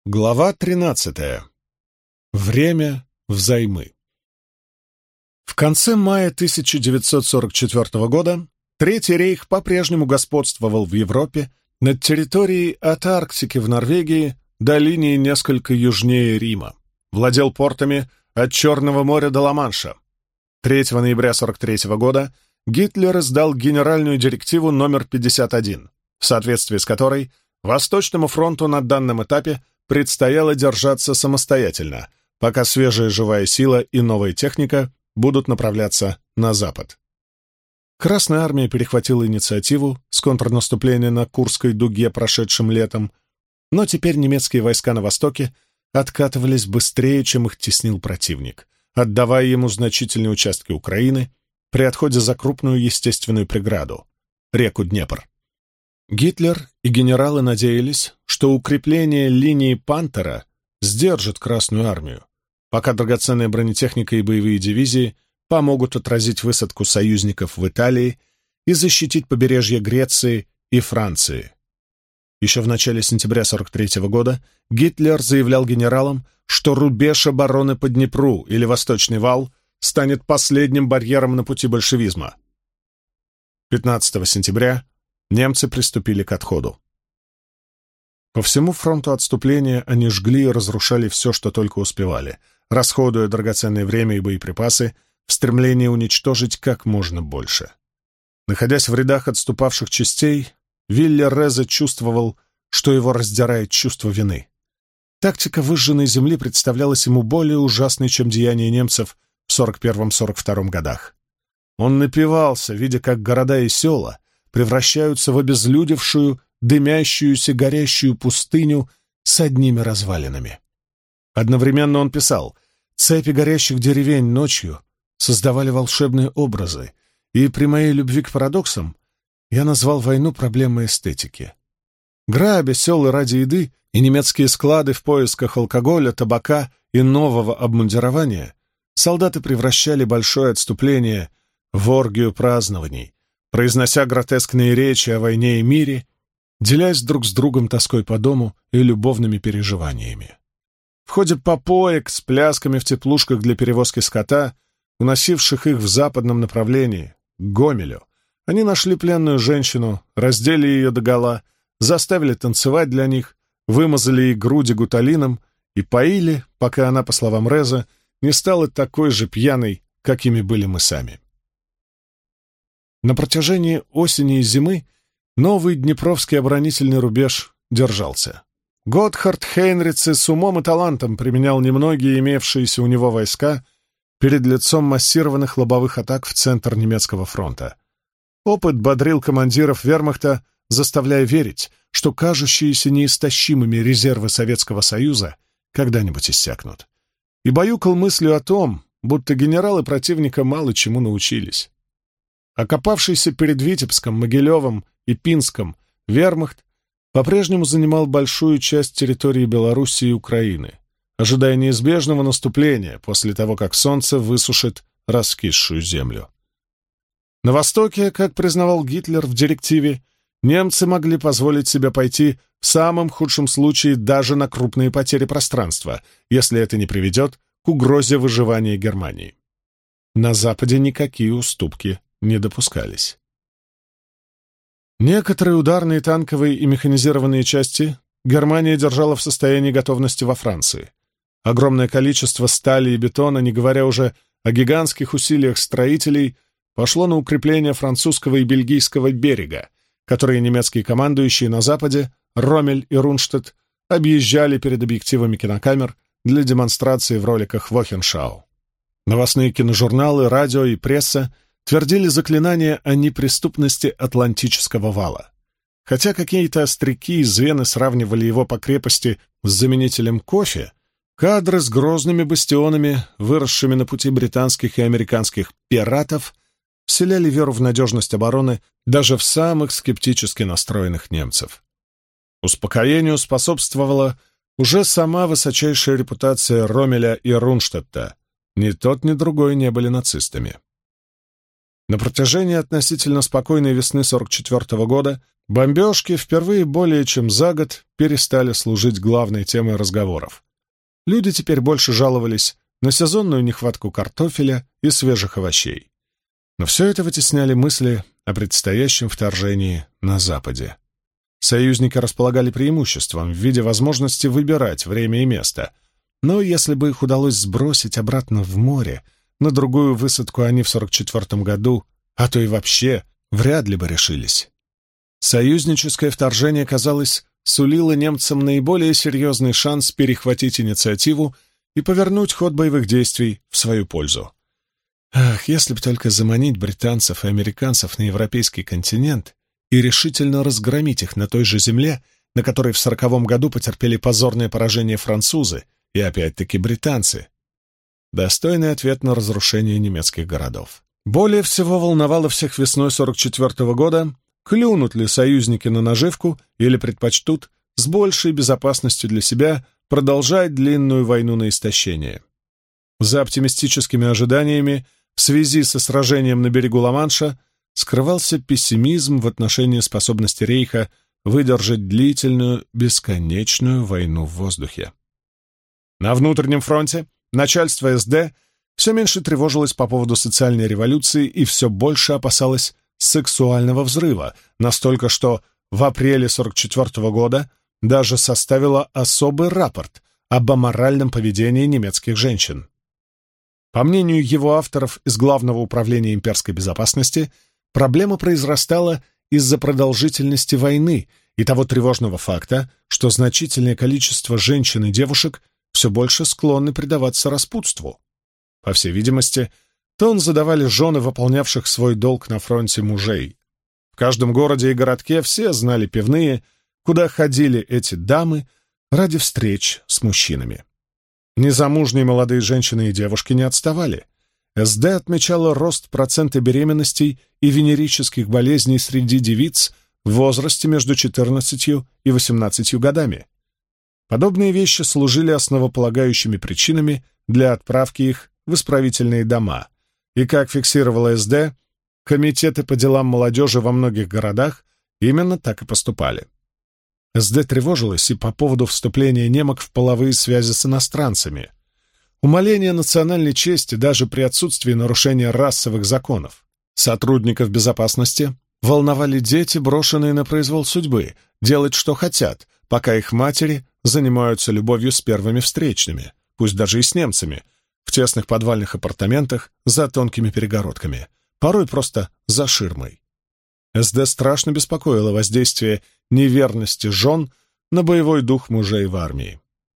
Глава 13. Время взаймы. В конце мая 1944 года Третий рейх по-прежнему господствовал в Европе над территорией от Арктики в Норвегии до линии несколько южнее Рима, владел портами от Черного моря до Ла-Манша. 3 ноября 1943 года Гитлер издал генеральную директиву номер 51, в соответствии с которой Восточному фронту на данном этапе предстояло держаться самостоятельно, пока свежая живая сила и новая техника будут направляться на запад. Красная армия перехватила инициативу с контрнаступления на Курской дуге прошедшим летом, но теперь немецкие войска на востоке откатывались быстрее, чем их теснил противник, отдавая ему значительные участки Украины при отходе за крупную естественную преграду — реку Днепр. Гитлер и генералы надеялись, что укрепление линии Пантера сдержит Красную армию, пока драгоценная бронетехника и боевые дивизии помогут отразить высадку союзников в Италии и защитить побережье Греции и Франции. Еще в начале сентября 1943 года Гитлер заявлял генералам, что рубеж обороны по Днепру или Восточный вал станет последним барьером на пути большевизма. 15 сентября немцы приступили к отходу. По всему фронту отступления они жгли и разрушали все, что только успевали, расходуя драгоценное время и боеприпасы в стремлении уничтожить как можно больше. Находясь в рядах отступавших частей, Виллер Резе чувствовал, что его раздирает чувство вины. Тактика выжженной земли представлялась ему более ужасной, чем деяния немцев в 1941-1942 годах. Он напивался, видя, как города и села превращаются в обезлюдевшую, дымящуюся, горящую пустыню с одними развалинами. Одновременно он писал: «Цепи горящих деревень ночью создавали волшебные образы, и при моей любви к парадоксам я назвал войну проблемой эстетики. Грабя села ради еды и немецкие склады в поисках алкоголя, табака и нового обмундирования, солдаты превращали большое отступление в оргию празднований, произнося гротескные речи о войне и мире, делясь друг с другом тоской по дому и любовными переживаниями. В ходе попоек с плясками в теплушках для перевозки скота, уносивших их в западном направлении, к Гомелю, они нашли пленную женщину, раздели ее догола, заставили танцевать для них, вымазали ей груди гуталином и поили, пока она, по словам Реза, не стала такой же пьяной, какими были мы сами. На протяжении осени и зимы новый Днепровский оборонительный рубеж держался. Готхард Хейнрице с умом и талантом применял немногие имевшиеся у него войска перед лицом массированных лобовых атак в центр немецкого фронта. Опыт бодрил командиров вермахта, заставляя верить, что кажущиеся неистощимыми резервы Советского Союза когда-нибудь иссякнут. И баюкал мыслью о том, будто генералы противника мало чему научились. Окопавшийся перед Витебском, Могилевым и Пинском вермахт по-прежнему занимал большую часть территории Белоруссии и Украины, ожидая неизбежного наступления после того, как солнце высушит раскисшую землю. На востоке, как признавал Гитлер в директиве, немцы могли позволить себе пойти в самом худшем случае даже на крупные потери пространства, если это не приведет к угрозе выживания Германии. На Западе никакие уступки не допускались. Некоторые ударные танковые и механизированные части Германия держала в состоянии готовности во Франции. Огромное количество стали и бетона, не говоря уже о гигантских усилиях строителей, пошло на укрепление французского и бельгийского берега, которые немецкие командующие на Западе, Роммель и Рунштадт, объезжали перед объективами кинокамер для демонстрации в роликах Вохеншау. Новостные киножурналы, радио и пресса твердили заклинания о неприступности Атлантического вала. Хотя какие-то остряки из Вены сравнивали его по крепости с заменителем кофе, кадры с грозными бастионами, выросшими на пути британских и американских пиратов, вселяли веру в надежность обороны даже в самых скептически настроенных немцев. Успокоению способствовала уже сама высочайшая репутация Роммеля и Рунштадта. Ни тот, ни другой не были нацистами. На протяжении относительно спокойной весны 44-го года бомбежки впервые более чем за год перестали служить главной темой разговоров. Люди теперь больше жаловались на сезонную нехватку картофеля и свежих овощей. Но все это вытесняли мысли о предстоящем вторжении на Западе. Союзники располагали преимуществом в виде возможности выбирать время и место, но если бы их удалось сбросить обратно в море, на другую высадку они в 44-м году, а то и вообще, вряд ли бы решились. Союзническое вторжение, казалось, сулило немцам наиболее серьезный шанс перехватить инициативу и повернуть ход боевых действий в свою пользу. Ах, если бы только заманить британцев и американцев на европейский континент и решительно разгромить их на той же земле, на которой в 40-м году потерпели позорное поражение французы и опять-таки британцы. Достойный ответ на разрушение немецких городов. Более всего волновало всех весной 44-го года, клюнут ли союзники на наживку или предпочтут с большей безопасностью для себя продолжать длинную войну на истощение. За оптимистическими ожиданиями в связи со сражением на берегу Ла-Манша скрывался пессимизм в отношении способности Рейха выдержать длительную, бесконечную войну в воздухе. На внутреннем фронте начальство СД все меньше тревожилось по поводу социальной революции и все больше опасалось сексуального взрыва, настолько, что в апреле 44-го года даже составило особый рапорт об аморальном поведении немецких женщин. По мнению его авторов из Главного управления имперской безопасности, проблема произрастала из-за продолжительности войны и того тревожного факта, что значительное количество женщин и девушек все больше склонны предаваться распутству. По всей видимости, тон задавали жены, выполнявших свой долг на фронте мужей. В каждом городе и городке все знали пивные, куда ходили эти дамы ради встреч с мужчинами. Незамужние молодые женщины и девушки не отставали. СД отмечала рост процента беременностей и венерических болезней среди девиц в возрасте между 14 и 18 годами. Подобные вещи служили основополагающими причинами для отправки их в исправительные дома, и, как фиксировала СД, комитеты по делам молодежи во многих городах именно так и поступали. СД тревожилась и по поводу вступления немок в половые связи с иностранцами. Умаление национальной чести даже при отсутствии нарушения расовых законов. Сотрудников безопасности волновали дети, брошенные на произвол судьбы, делать что хотят, пока их матери занимаются любовью с первыми встречными, пусть даже и с немцами, в тесных подвальных апартаментах за тонкими перегородками, порой просто за ширмой. СД страшно беспокоило воздействие неверности жен на боевой дух мужей в армии.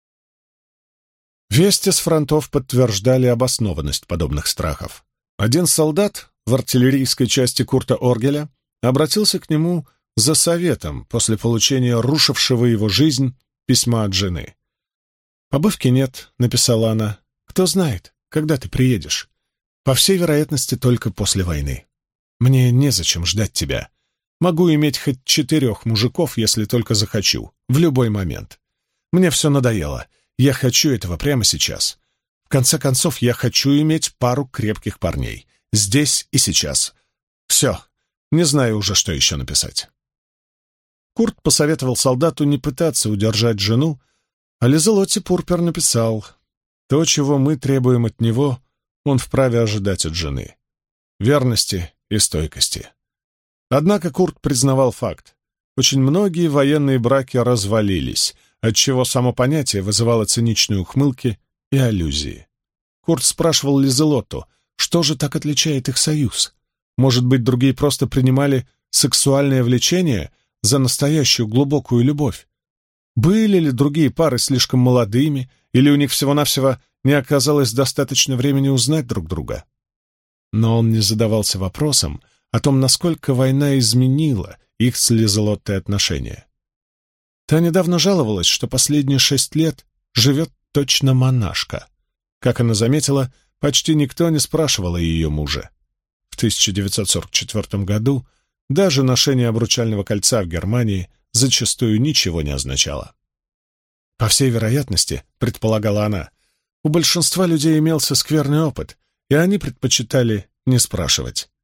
Вести с фронтов подтверждали обоснованность подобных страхов. Один солдат в артиллерийской части Курта Оргеля обратился к нему за советом после получения рушившего его жизнь письма от жены. «Побывки нет», — написала она. «Кто знает, когда ты приедешь? По всей вероятности, только после войны. Мне незачем ждать тебя. Могу иметь хоть 4 мужиков, если только захочу, в любой момент. Мне все надоело. Я хочу этого прямо сейчас. В конце концов, я хочу иметь пару крепких парней. Здесь и сейчас. Все. Не знаю уже, что еще написать». Курт посоветовал солдату не пытаться удержать жену, а Лизелотте Пурпер написал: «То, чего мы требуем от него, он вправе ожидать от жены. Верности и стойкости». Однако Курт признавал факт. Очень многие военные браки развалились, отчего само понятие вызывало циничные ухмылки и аллюзии. Курт спрашивал Лизелотту, что же так отличает их союз? Может быть, другие просто принимали сексуальное влечение за настоящую глубокую любовь? Были ли другие пары слишком молодыми, или у них всего-навсего не оказалось достаточно времени узнать друг друга? Но он не задавался вопросом о том, насколько война изменила их с Лизелоттой отношения. Та недавно жаловалась, что последние 6 лет живет точно монашка. Как она заметила, почти никто не спрашивал о ее муже. В 1944 году даже ношение обручального кольца в Германии зачастую ничего не означало. По всей вероятности, предполагала она, у большинства людей имелся скверный опыт, и они предпочитали не спрашивать.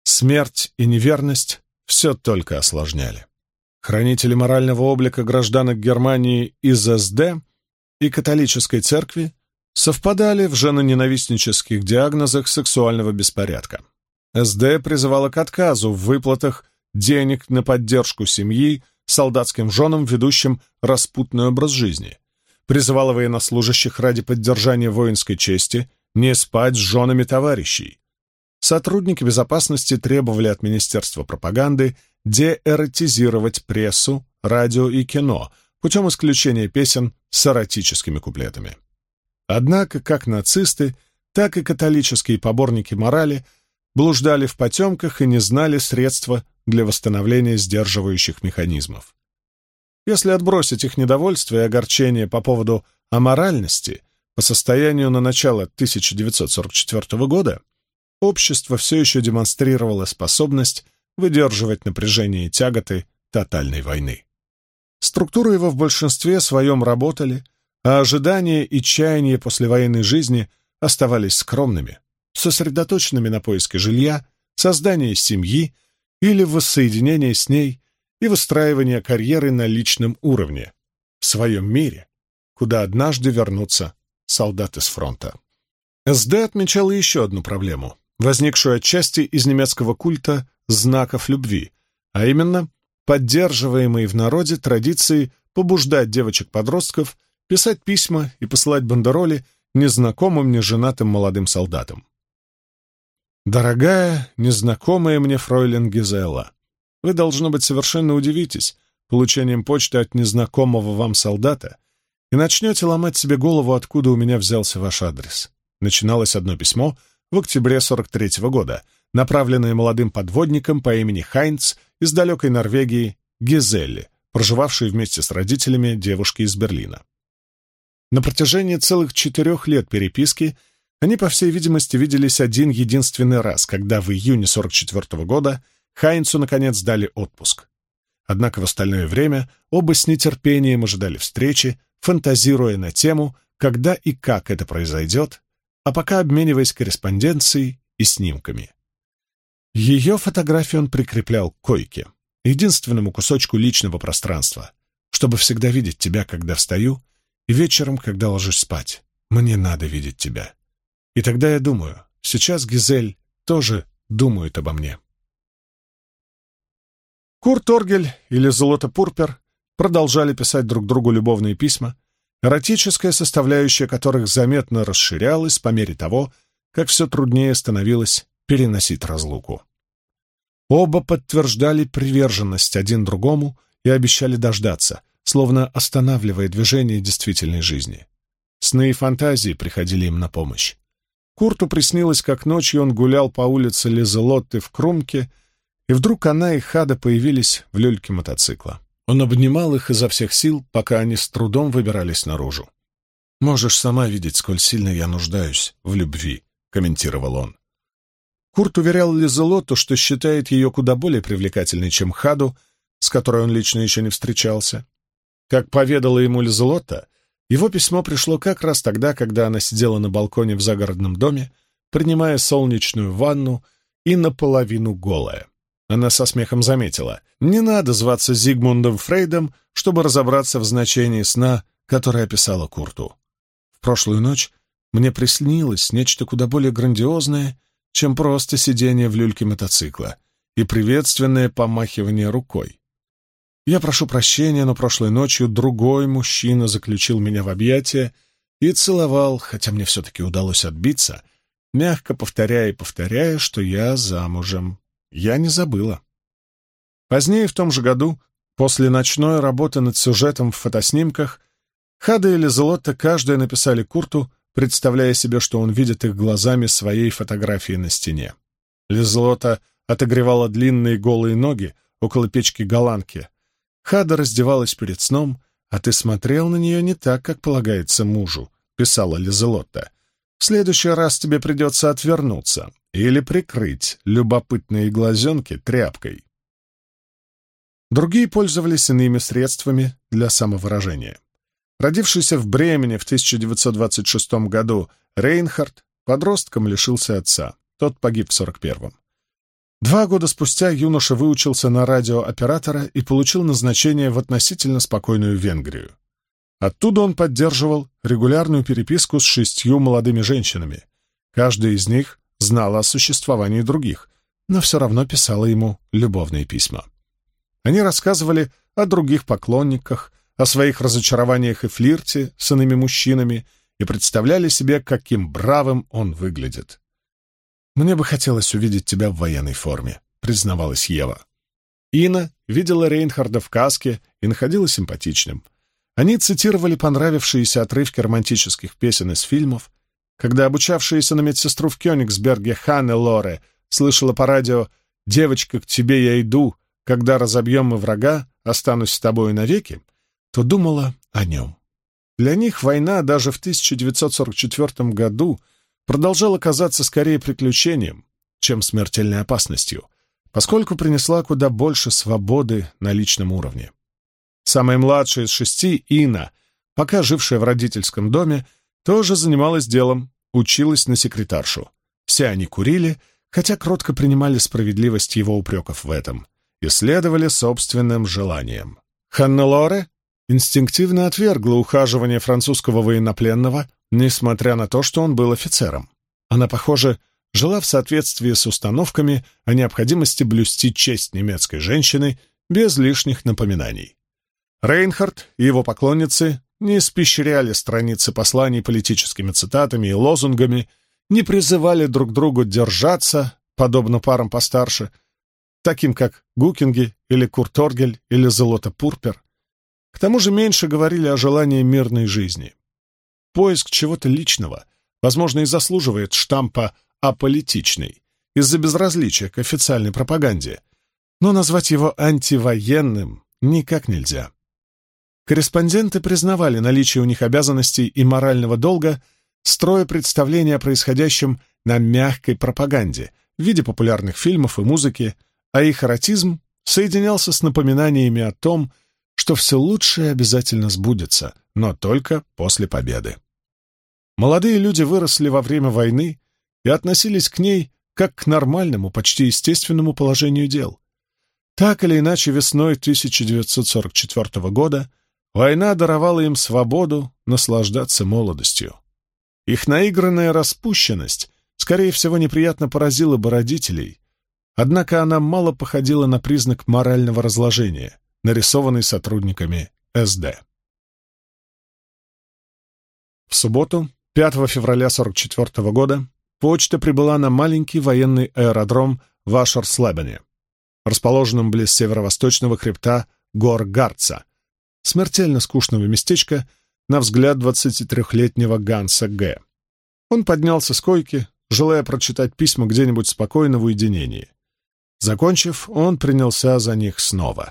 Смерть и неверность все только осложняли. Хранители морального облика гражданок Германии из СД и католической церкви совпадали в женоненавистнических диагнозах сексуального беспорядка. СД призывала к отказу в выплатах денег на поддержку семьи солдатским женам, ведущим распутный образ жизни. Призывала военнослужащих ради поддержания воинской чести не спать с женами товарищей. Сотрудники безопасности требовали от Министерства пропаганды деэротизировать прессу, радио и кино путем исключения песен с эротическими куплетами. Однако как нацисты, так и католические поборники морали блуждали в потемках и не знали средства для восстановления сдерживающих механизмов. Если отбросить их недовольство и огорчение по поводу аморальности, по состоянию на начало 1944 года общество все еще демонстрировало способность выдерживать напряжение и тяготы тотальной войны. Структуры его в большинстве своем работали, а ожидания и чаяния послевоенной жизни оставались скромными, сосредоточенными на поиске жилья, создании семьи или воссоединении с ней и выстраивании карьеры на личном уровне, в своем мире, куда однажды вернутся солдаты с фронта. СД отмечала еще одну проблему, возникшую отчасти из немецкого культа знаков любви, а именно поддерживаемые в народе традиции побуждать девочек-подростков писать письма и посылать бандероли незнакомым, неженатым молодым солдатам. «Дорогая, незнакомая мне фройлен Гизела, вы, должно быть, совершенно удивитесь получением почты от незнакомого вам солдата и начнете ломать себе голову, откуда у меня взялся ваш адрес». Начиналось одно письмо в октябре 43-го года, направленное молодым подводником по имени Хайнц из далекой Норвегии Гизелли, проживавшей вместе с родителями девушки из Берлина. На протяжении целых 4 лет переписки они, по всей видимости, виделись один единственный раз, когда в июне 44-го года Хайнцу, наконец, дали отпуск. Однако в остальное время оба с нетерпением ожидали встречи, фантазируя на тему, когда и как это произойдет, а пока обмениваясь корреспонденцией и снимками. Ее фотографию он прикреплял к койке, единственному кусочку личного пространства, чтобы всегда видеть тебя, когда встаю, и вечером, когда ложусь спать. Мне надо видеть тебя. И тогда я думаю, сейчас Гизель тоже думает обо мне. Курт Оргель или Золото Пурпер продолжали писать друг другу любовные письма, эротическая составляющая которых заметно расширялась по мере того, как все труднее становилось переносить разлуку. Оба подтверждали приверженность один другому и обещали дождаться, словно останавливая движение действительной жизни. Сны и фантазии приходили им на помощь. Курту приснилось, как ночью он гулял по улице Лизелотты в Крумке, и вдруг она и Хада появились в люльке мотоцикла. Он обнимал их изо всех сил, пока они с трудом выбирались наружу. «Можешь сама видеть, сколь сильно я нуждаюсь в любви», — комментировал он. Курт уверял Лизелотту, что считает ее куда более привлекательной, чем Хаду, с которой он лично еще не встречался. Как поведала ему Лизелотта, его письмо пришло как раз тогда, когда она сидела на балконе в загородном доме, принимая солнечную ванну и наполовину голая. Она со смехом заметила: «Не надо зваться Зигмундом Фрейдом, чтобы разобраться в значении сна, которое описала Курту. В прошлую ночь мне приснилось нечто куда более грандиозное, чем просто сидение в люльке мотоцикла и приветственное помахивание рукой. Я прошу прощения, но прошлой ночью другой мужчина заключил меня в объятия и целовал, хотя мне все-таки удалось отбиться, мягко повторяя и повторяя, что я замужем. Я не забыла». Позднее в том же году, после ночной работы над сюжетом в фотоснимках, Хада и Лизелотта каждая написали Курту, представляя себе, что он видит их глазами своей фотографии на стене. Лизелотта отогревала длинные голые ноги около печки голландки. Хада раздевалась перед сном, а ты смотрел на нее не так, как полагается мужу, писала Лизелотта. В следующий раз тебе придется отвернуться или прикрыть любопытные глазенки тряпкой. Другие пользовались иными средствами для самовыражения. Родившийся в Бремени в 1926 году Рейнхард подростком лишился отца, тот погиб в 1941-м. 2 года спустя юноша выучился на радиооператора и получил назначение в относительно спокойную Венгрию. Оттуда он поддерживал регулярную переписку с 6 молодыми женщинами. Каждая из них знала о существовании других, но все равно писала ему любовные письма. Они рассказывали о других поклонниках, о своих разочарованиях и флирте с иными мужчинами и представляли себе, каким бравым он выглядит. «Мне бы хотелось увидеть тебя в военной форме», — признавалась Ева. Ина видела Рейнхарда в каске и находила симпатичным. Они цитировали понравившиеся отрывки романтических песен из фильмов. Когда обучавшаяся на медсестру в Кёнигсберге Ханнелоре слышала по радио «Девочка, к тебе я иду, когда разобьем мы врага, останусь с тобой навеки», то думала о нем. Для них война даже в 1944 году продолжала казаться скорее приключением, чем смертельной опасностью, поскольку принесла куда больше свободы на личном уровне. Самая младшая из 6, Ина, пока жившая в родительском доме, тоже занималась делом, училась на секретаршу. Все они курили, хотя кротко принимали справедливость его упреков в этом и следовали собственным желаниям. Ханнелоре инстинктивно отвергла ухаживание французского военнопленного, несмотря на то, что он был офицером. Она, похоже, жила в соответствии с установками о необходимости блюсти честь немецкой женщины без лишних напоминаний. Рейнхард и его поклонницы не испещряли страницы посланий политическими цитатами и лозунгами, не призывали друг другу держаться, подобно парам постарше, таким как Гукинги или Курторгель или Золото Пурпер. К тому же меньше говорили о желании мирной жизни. Поиск чего-то личного, возможно, и заслуживает штампа «аполитичный» из-за безразличия к официальной пропаганде, но назвать его антивоенным никак нельзя. Корреспонденты признавали наличие у них обязанностей и морального долга, строя представления о происходящем на мягкой пропаганде в виде популярных фильмов и музыки, а их эротизм соединялся с напоминаниями о том, что все лучшее обязательно сбудется, но только после победы. Молодые люди выросли во время войны и относились к ней как к нормальному, почти естественному положению дел. Так или иначе, весной 1944 года война даровала им свободу наслаждаться молодостью. Их наигранная распущенность, скорее всего, неприятно поразила бы родителей, однако она мало походила на признак морального разложения, нарисованный сотрудниками СД. В субботу, 5 февраля 1944 года, почта прибыла на маленький военный аэродром в Ашерслебене, расположенном близ северо-восточного хребта гор Гарца, смертельно скучного местечка, на взгляд 23-летнего Ганса Г. Он поднялся с койки, желая прочитать письма где-нибудь спокойно в уединении. Закончив, он принялся за них снова.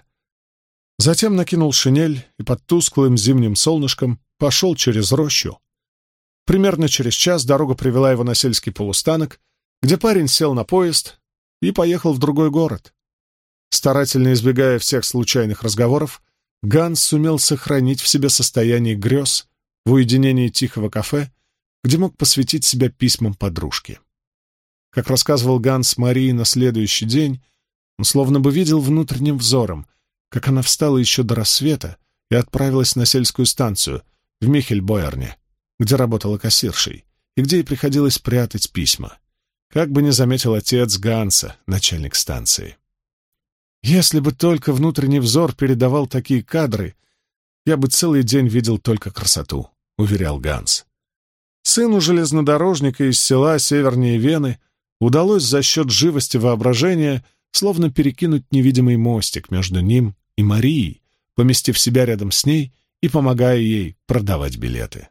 Затем накинул шинель и под тусклым зимним солнышком пошел через рощу. Примерно через час дорога привела его на сельский полустанок, где парень сел на поезд и поехал в другой город. Старательно избегая всех случайных разговоров, Ганс сумел сохранить в себе состояние грез в уединении тихого кафе, где мог посвятить себя письмам подружки. Как рассказывал Ганс Марии на следующий день, он словно бы видел внутренним взором, как она встала еще до рассвета и отправилась на сельскую станцию в Михельбойерне, где работала кассиршей, и где ей приходилось прятать письма, как бы не заметил отец Ганса, начальник станции. «Если бы только внутренний взор передавал такие кадры, я бы целый день видел только красоту», — уверял Ганс. Сыну железнодорожника из села севернее Вены удалось за счет живости воображения словно перекинуть невидимый мостик между ним и Марией, поместив себя рядом с ней и помогая ей продавать билеты.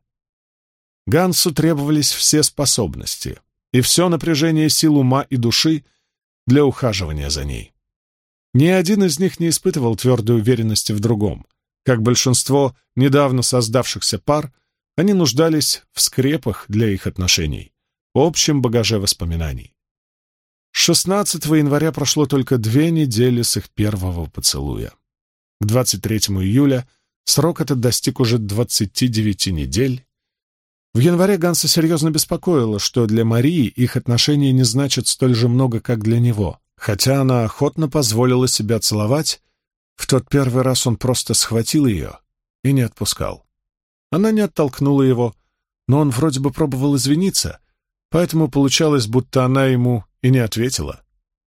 Гансу требовались все способности и все напряжение сил ума и души для ухаживания за ней. Ни один из них не испытывал твердой уверенности в другом. Как большинство недавно создавшихся пар, они нуждались в скрепах для их отношений, общем багаже воспоминаний. С 16 января прошло только 2 недели с их первого поцелуя. К 23 июля срок этот достиг уже 29 недель. В январе Ганса серьезно беспокоило, что для Марии их отношения не значат столь же много, как для него, Хотя она охотно позволила себя целовать, в тот первый раз он просто схватил ее и не отпускал. Она не оттолкнула его, но он вроде бы пробовал извиниться, поэтому получалось, будто она ему и не ответила.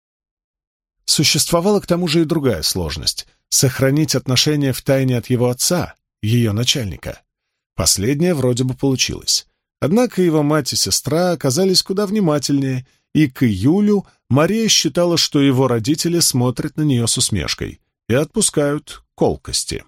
Существовала к тому же и другая сложность — сохранить отношения в тайне от его отца, ее начальника. Последнее вроде бы получилось. Однако его мать и сестра оказались куда внимательнее, и к июлю Мария считала, что его родители смотрят на нее с усмешкой и отпускают колкости.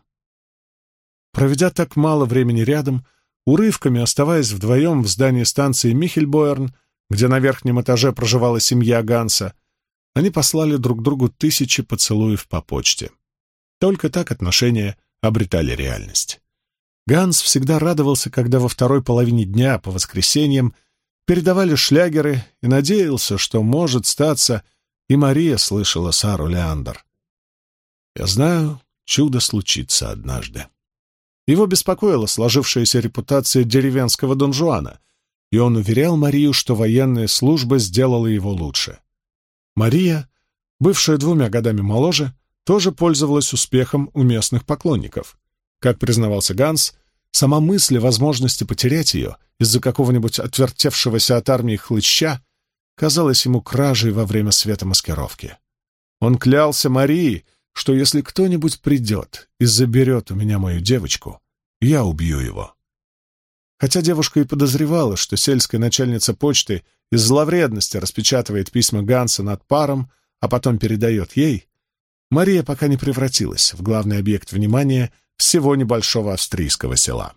Проведя так мало времени рядом, урывками оставаясь вдвоем в здании станции Михельбоерн, где на верхнем этаже проживала семья Ганса, они послали друг другу тысячи поцелуев по почте. Только так отношения обретали реальность. Ганс всегда радовался, когда во второй половине дня по воскресеньям передавали шлягеры, и надеялся, что, может статься, и Мария слышала Сару Леандер. «Я знаю, чудо случится однажды». Его беспокоила сложившаяся репутация деревенского Дон Жуана, и он уверял Марию, что военная служба сделала его лучше. Мария, бывшая 2 годами моложе, тоже пользовалась успехом у местных поклонников. Как признавался Ганс, сама мысль о возможности потерять ее из-за какого-нибудь отвертевшегося от армии хлыща казалась ему кражей во время светомаскировки. Он клялся Марии, что если кто-нибудь придет и заберет у меня мою девочку, я убью его. Хотя девушка и подозревала, что сельская начальница почты из зловредности распечатывает письма Ганса над паром, а потом передает ей, Мария пока не превратилась в главный объект внимания всего небольшого австрийского села.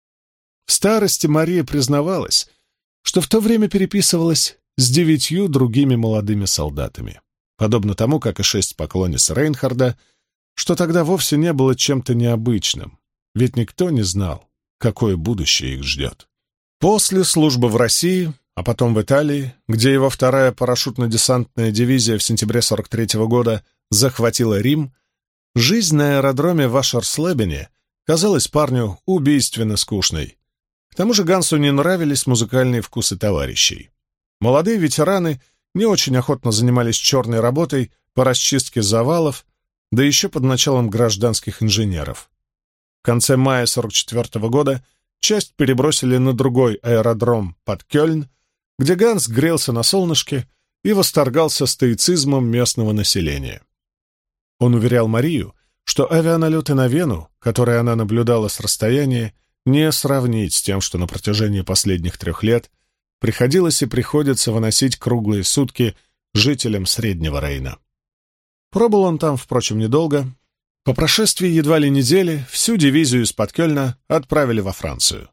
В старости Мария признавалась, что в то время переписывалась с 9 другими молодыми солдатами, подобно тому, как и 6 поклонниц Рейнхарда, что тогда вовсе не было чем-то необычным, ведь никто не знал, какое будущее их ждет. После службы в России, а потом в Италии, где его 2-я парашютно-десантная дивизия в сентябре 43-го года захватила Рим, жизнь на аэродроме в Ашерслебене казалась парню убийственно скучной. К тому же Гансу не нравились музыкальные вкусы товарищей. Молодые ветераны не очень охотно занимались черной работой по расчистке завалов, да еще под началом гражданских инженеров. В конце мая 44-го года часть перебросили на другой аэродром под Кёльн, где Ганс грелся на солнышке и восторгался стоицизмом местного населения. Он уверял Марию, что авианалеты на Вену, которые она наблюдала с расстояния, не сравнить с тем, что на протяжении последних 3 лет приходилось и приходится выносить круглые сутки жителям Среднего Рейна. Пробыл он там, впрочем, недолго. По прошествии едва ли недели всю дивизию из-под Кёльна отправили во Францию.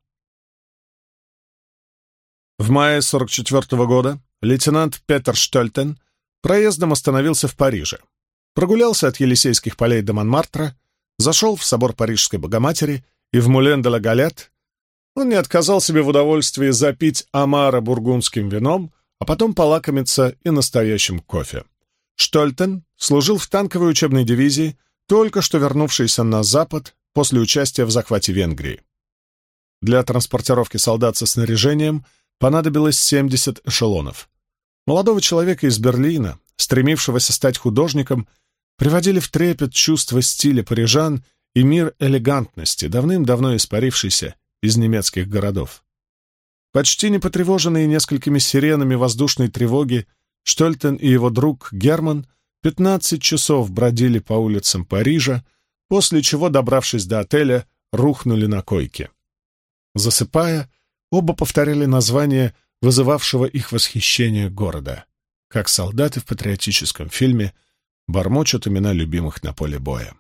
В мае 44-го года лейтенант Петер Штольтен проездом остановился в Париже, прогулялся от Елисейских полей до Монмартра, зашел в собор Парижской Богоматери и в Мулен-де-ла-Галет. Он не отказал себе в удовольствии запить омара бургундским вином, а потом полакомиться и настоящим кофе. Штольтен служил в танковой учебной дивизии, только что вернувшийся на Запад после участия в захвате Венгрии. Для транспортировки солдат со снаряжением понадобилось 70 эшелонов. Молодого человека из Берлина, стремившегося стать художником, приводили в трепет чувства стиля парижан и мир элегантности, давным-давно испарившийся из немецких городов. Почти не потревоженные несколькими сиренами воздушной тревоги, Штольтен и его друг Герман 15 часов бродили по улицам Парижа, после чего, добравшись до отеля, рухнули на койке. Засыпая, оба повторяли название вызывавшего их восхищение города, как солдаты в патриотическом фильме бормочут имена любимых на поле боя.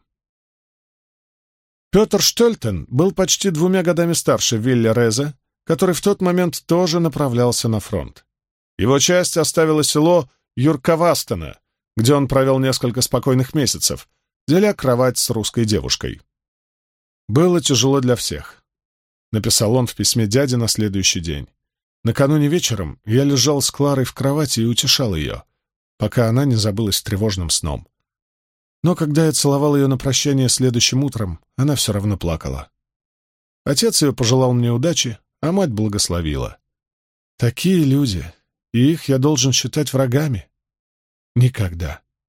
Петр Штольтен был почти 2 годами старше Вилли Реза, который в тот момент тоже направлялся на фронт. Его часть оставила село Юрковастено, где он провел несколько спокойных месяцев, деля кровать с русской девушкой. «Было тяжело для всех», — написал он в письме дяде на следующий день. «Накануне вечером я лежал с Кларой в кровати и утешал ее, пока она не забылась тревожным сном. Но когда я целовал ее на прощание следующим утром, она все равно плакала. Отец ее пожелал мне удачи, а мать благословила. Такие люди, и их я должен считать врагами? Никогда,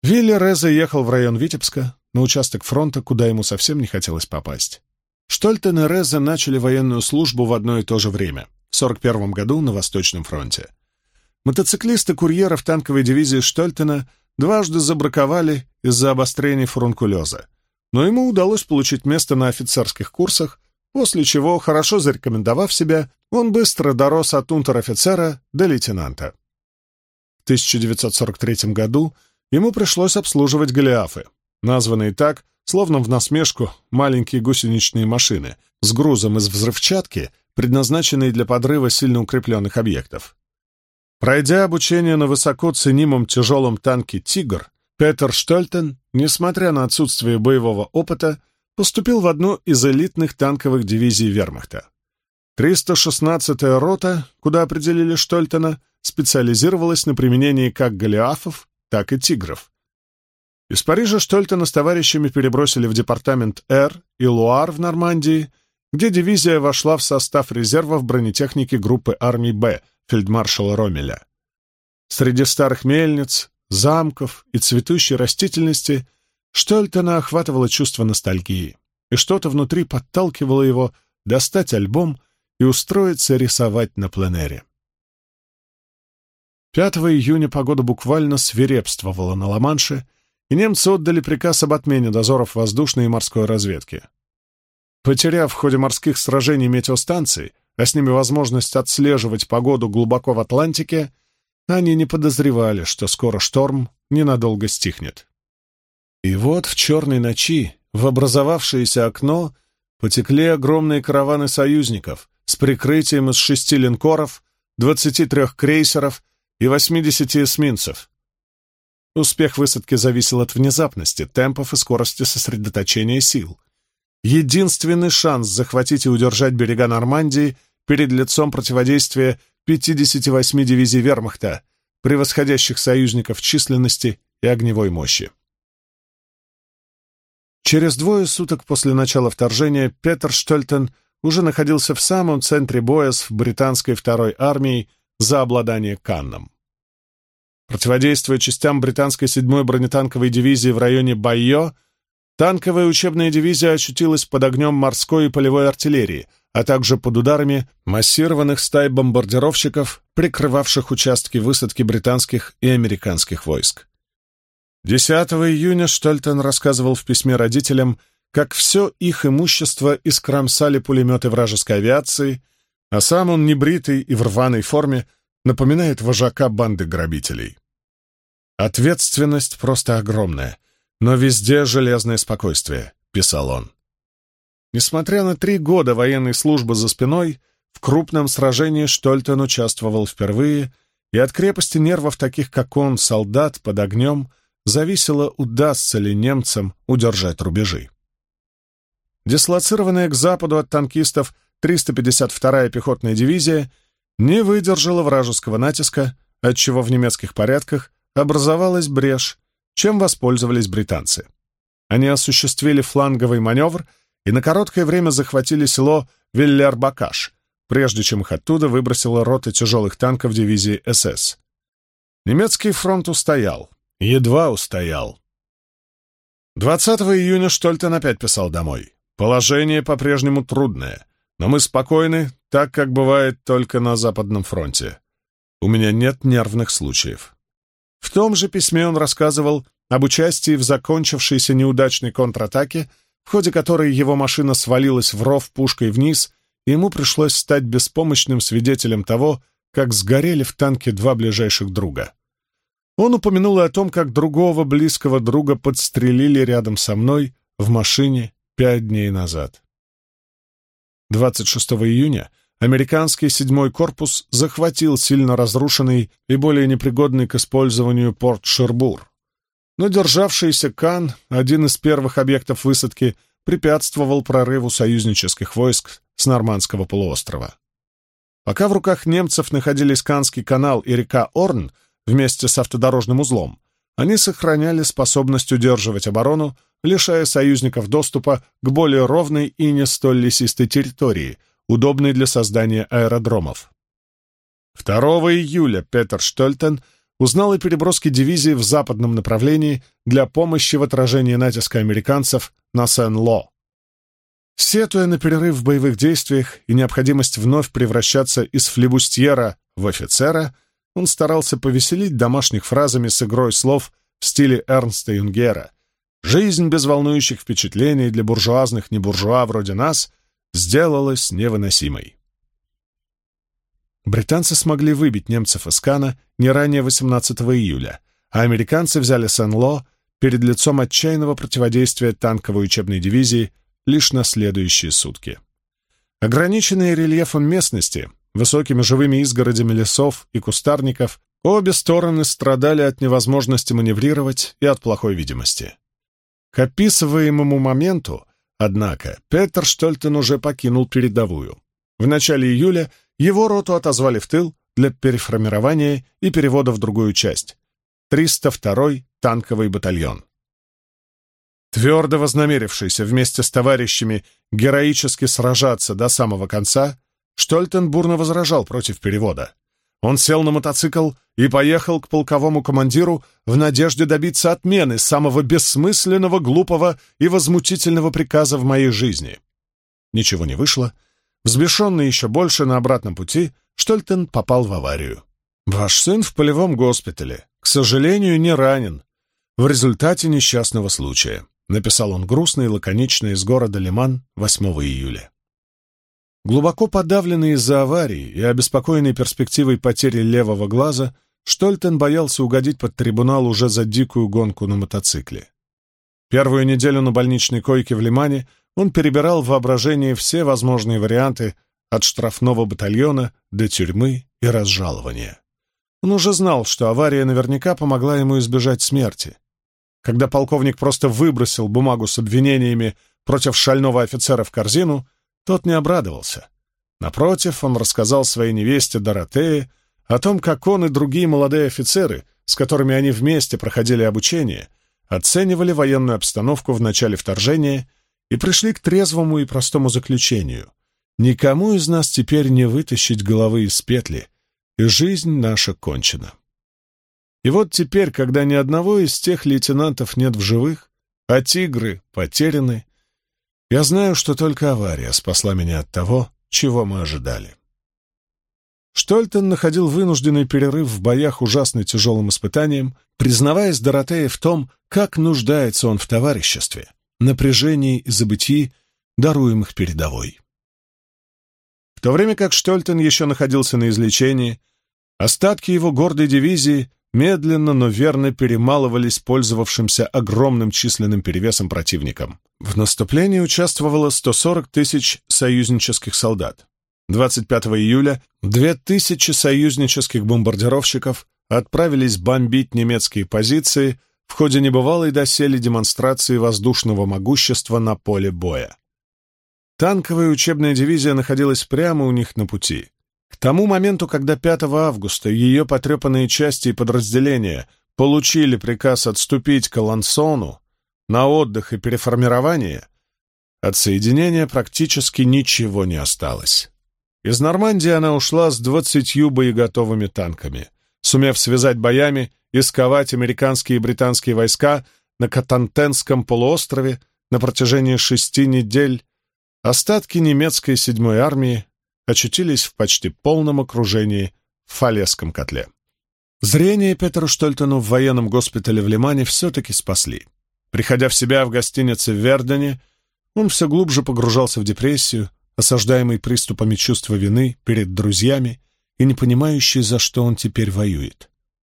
Вилли Реза ехал в район Витебска, на участок фронта, куда ему совсем не хотелось попасть. Штольтен и Реза начали военную службу в одно и то же время, в 1941 году на Восточном фронте. Мотоциклисты-курьеров танковой дивизии Штольтена дважды забраковали из-за обострений фурункулеза, но ему удалось получить место на офицерских курсах, после чего, хорошо зарекомендовав себя, он быстро дорос от унтер-офицера до лейтенанта. В 1943 году ему пришлось обслуживать голиафы, названные так, словно в насмешку, маленькие гусеничные машины с грузом из взрывчатки, предназначенные для подрыва сильно укрепленных объектов. Пройдя обучение на высоко ценимом тяжелом танке «Тигр», Петер Штольтен, несмотря на отсутствие боевого опыта, поступил в одну из элитных танковых дивизий вермахта. 316-я рота, куда определили Штольтена, специализировалась на применении как голиафов, так и «Тигров». Из Парижа Штольтена с товарищами перебросили в департамент Эр и Луар в Нормандии, где дивизия вошла в состав резервов бронетехники группы армий «Б» фельдмаршала Роммеля. Среди старых мельниц, замков и цветущей растительности Штольтена охватывало чувство ностальгии, и что-то внутри подталкивало его достать альбом и устроиться рисовать на пленэре. 5 июня погода буквально свирепствовала на Ла-Манше, и немцы отдали приказ об отмене дозоров воздушной и морской разведки. Потеряв в ходе морских сражений метеостанции, а с ними возможность отслеживать погоду глубоко в Атлантике, они не подозревали, что скоро шторм ненадолго стихнет. И вот в черной ночи в образовавшееся окно потекли огромные караваны союзников с прикрытием из 6 линкоров, 23 крейсеров и 80 эсминцев. Успех высадки зависел от внезапности, темпов и скорости сосредоточения сил. Единственный шанс захватить и удержать берега Нормандии перед лицом противодействия 58 дивизий вермахта, превосходящих союзников в численности и огневой мощи. Через 2 суток после начала вторжения Петер Штольтен уже находился в самом центре боя с британской 2-й армией за обладание Канном. Противодействуя частям британской 7-й бронетанковой дивизии в районе Байо, танковая учебная дивизия очутилась под огнем морской и полевой артиллерии, а также под ударами массированных стай бомбардировщиков, прикрывавших участки высадки британских и американских войск. 10 июня Штольтен рассказывал в письме родителям, как все их имущество искромсали пулеметы вражеской авиации, а сам он, небритый и в рваной форме, напоминает вожака банды грабителей. «Ответственность просто огромная, но везде железное спокойствие», — писал он. Несмотря на 3 года военной службы за спиной, в крупном сражении Штольтен участвовал впервые, и от крепости нервов таких, как он, солдат под огнем, зависело, удастся ли немцам удержать рубежи. Дислоцированная к западу от танкистов 352-я пехотная дивизия не выдержала вражеского натиска, отчего в немецких порядках образовалась брешь, чем воспользовались британцы. Они осуществили фланговый маневр и на короткое время захватили село Виллер-Бакаш, прежде чем их оттуда выбросила рота тяжелых танков дивизии СС. Немецкий фронт устоял, едва устоял. 20 июня Штольтен опять писал домой. «Положение по-прежнему трудное, но мы спокойны, так, как бывает только на Западном фронте. У меня нет нервных случаев». В том же письме он рассказывал об участии в закончившейся неудачной контратаке, в ходе которой его машина свалилась в ров пушкой вниз, и ему пришлось стать беспомощным свидетелем того, как сгорели в танке 2 ближайших друга. Он упомянул и о том, как другого близкого друга подстрелили рядом со мной в машине 5 дней назад. 26 июня американский 7-й корпус захватил сильно разрушенный и более непригодный к использованию порт Шербур. Но державшийся Кан, один из первых объектов высадки, препятствовал прорыву союзнических войск с Нормандского полуострова. Пока в руках немцев находились Канский канал и река Орн вместе с автодорожным узлом, они сохраняли способность удерживать оборону, лишая союзников доступа к более ровной и не столь лесистой территории, удобной для создания аэродромов. 2 июля Петер Штольтен узнал о переброске дивизии в западном направлении для помощи в отражении натиска американцев на Сен-Ло. Сетуя на перерыв в боевых действиях и необходимость вновь превращаться из флибустьера в офицера, он старался повеселить домашних фразами с игрой слов в стиле Эрнста Юнгера. Жизнь без волнующих впечатлений для буржуазных небуржуа вроде нас сделалась невыносимой. Британцы смогли выбить немцев из Канна не ранее 18 июля, а американцы взяли Сен-Ло перед лицом отчаянного противодействия танковой учебной дивизии лишь на следующие сутки. Ограниченные рельефом местности, высокими живыми изгородями лесов и кустарников, обе стороны страдали от невозможности маневрировать и от плохой видимости. К описываемому моменту, однако, Петер Штольтен уже покинул передовую. В начале июля его роту отозвали в тыл для переформирования и перевода в другую часть — 302-й танковый батальон. Твердо вознамерившийся вместе с товарищами героически сражаться до самого конца, Штольтен бурно возражал против перевода. Он сел на мотоцикл и поехал к полковому командиру в надежде добиться отмены самого бессмысленного, глупого и возмутительного приказа в моей жизни. Ничего не вышло. Взбешенный еще больше на обратном пути, Штольтен попал в аварию. «Ваш сын в полевом госпитале. К сожалению, не ранен. В результате несчастного случая», — написал он грустно и лаконично из города Лиман 8 июля. Глубоко подавленный из-за аварии и обеспокоенный перспективой потери левого глаза, Штольтен боялся угодить под трибунал уже за дикую гонку на мотоцикле. Первую неделю на больничной койке в Лимане он перебирал в воображении все возможные варианты от штрафного батальона до тюрьмы и разжалования. Он уже знал, что авария наверняка помогла ему избежать смерти. Когда полковник просто выбросил бумагу с обвинениями против шального офицера в корзину, тот не обрадовался. Напротив, он рассказал своей невесте Доротее о том, как он и другие молодые офицеры, с которыми они вместе проходили обучение, оценивали военную обстановку в начале вторжения и пришли к трезвому и простому заключению: никому из нас теперь не вытащить головы из петли, и жизнь наша кончена. И вот теперь, когда ни одного из тех лейтенантов нет в живых, а тигры потеряны, я знаю, что только авария спасла меня от того, чего мы ожидали. Штольтен находил вынужденный перерыв в боях ужасно тяжелым испытанием, признаваясь Доротее в том, как нуждается он в товариществе, напряжении и забытии, даруемых передовой. В то время как Штольтен еще находился на излечении, остатки его гордой дивизии медленно, но верно перемалывались пользовавшимся огромным численным перевесом противником. В наступлении участвовало 140 тысяч союзнических солдат. 25 июля 2000 союзнических бомбардировщиков отправились бомбить немецкие позиции в ходе небывалой доселе демонстрации воздушного могущества на поле боя. Танковая учебная дивизия находилась прямо у них на пути. К тому моменту, когда 5 августа ее потрепанные части и подразделения получили приказ отступить к Алансону на отдых и переформирование, от соединения практически ничего не осталось. Из Нормандии она ушла с 20 боеготовыми танками, сумев связать боями и сковать американские и британские войска на Котантенском полуострове на протяжении 6 недель. Остатки немецкой 7-й армии очутились в почти полном окружении в Фалесском котле. Зрение Петеру Штольтену в военном госпитале в Лимане все-таки спасли. Приходя в себя в гостинице в Вердене, он все глубже погружался в депрессию, осаждаемый приступами чувства вины перед друзьями и не понимающий, за что он теперь воюет.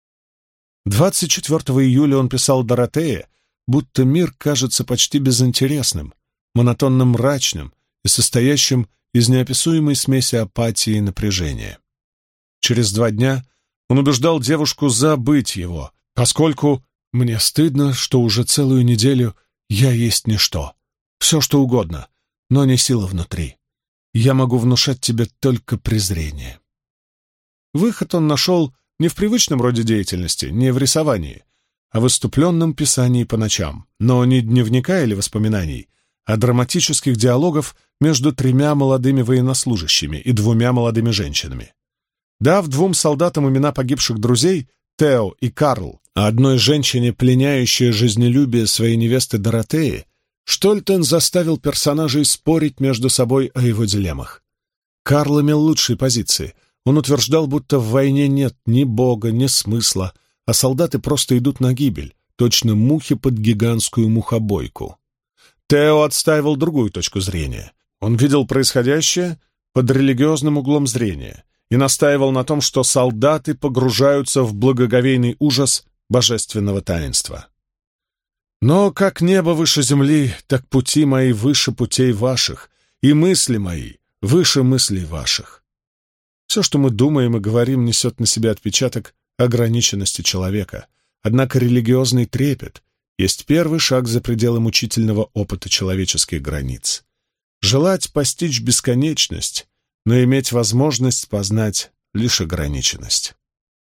24 июля он писал Доротее, будто мир кажется почти безинтересным, монотонно мрачным и состоящим из неописуемой смеси апатии и напряжения. Через 2 дня он убеждал девушку забыть его, поскольку «мне стыдно, что уже целую неделю я есть ничто, все что угодно, но не сила внутри. Я могу внушать тебе только презрение». Выход он нашел не в привычном роде деятельности, не в рисовании, а в выступленном писании по ночам, но не дневника или воспоминаний, а драматических диалогов между 3 молодыми военнослужащими и 2 молодыми женщинами. Дав 2 солдатам имена погибших друзей, Тео и Карл, а одной женщине, пленяющей жизнелюбие своей невесты Доротеи, Штольтен заставил персонажей спорить между собой о его дилеммах. Карл имел лучшие позиции. Он утверждал, будто в войне нет ни бога, ни смысла, а солдаты просто идут на гибель, точно мухи под гигантскую мухобойку. Тео отстаивал другую точку зрения. Он видел происходящее под религиозным углом зрения и настаивал на том, что солдаты погружаются в благоговейный ужас божественного таинства. «Но как небо выше земли, так пути мои выше путей ваших, и мысли мои выше мыслей ваших». Все, что мы думаем и говорим, несет на себе отпечаток ограниченности человека, однако религиозный трепет есть первый шаг за пределы мучительного опыта человеческих границ. Желать постичь бесконечность, но иметь возможность познать лишь ограниченность.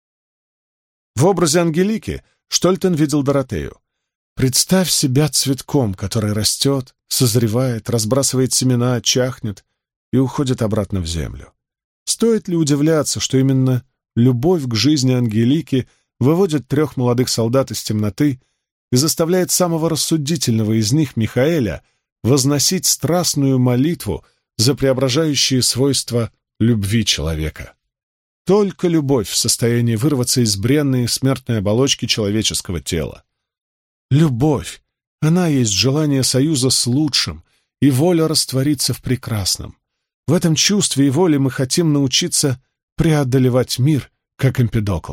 В образе Ангелики Штольтен видел Доротею. Представь себя цветком, который растет, созревает, разбрасывает семена, чахнет и уходит обратно в землю. Стоит ли удивляться, что именно любовь к жизни Ангелики выводит 3 молодых солдат из темноты и заставляет самого рассудительного из них, Михаэля, возносить страстную молитву за преображающие свойства любви человека. Только любовь в состоянии вырваться из бренной смертной оболочки человеческого тела. Любовь, она есть желание союза с лучшим и воля раствориться в прекрасном. В этом чувстве и воле мы хотим научиться преодолевать мир, как Эмпидокл.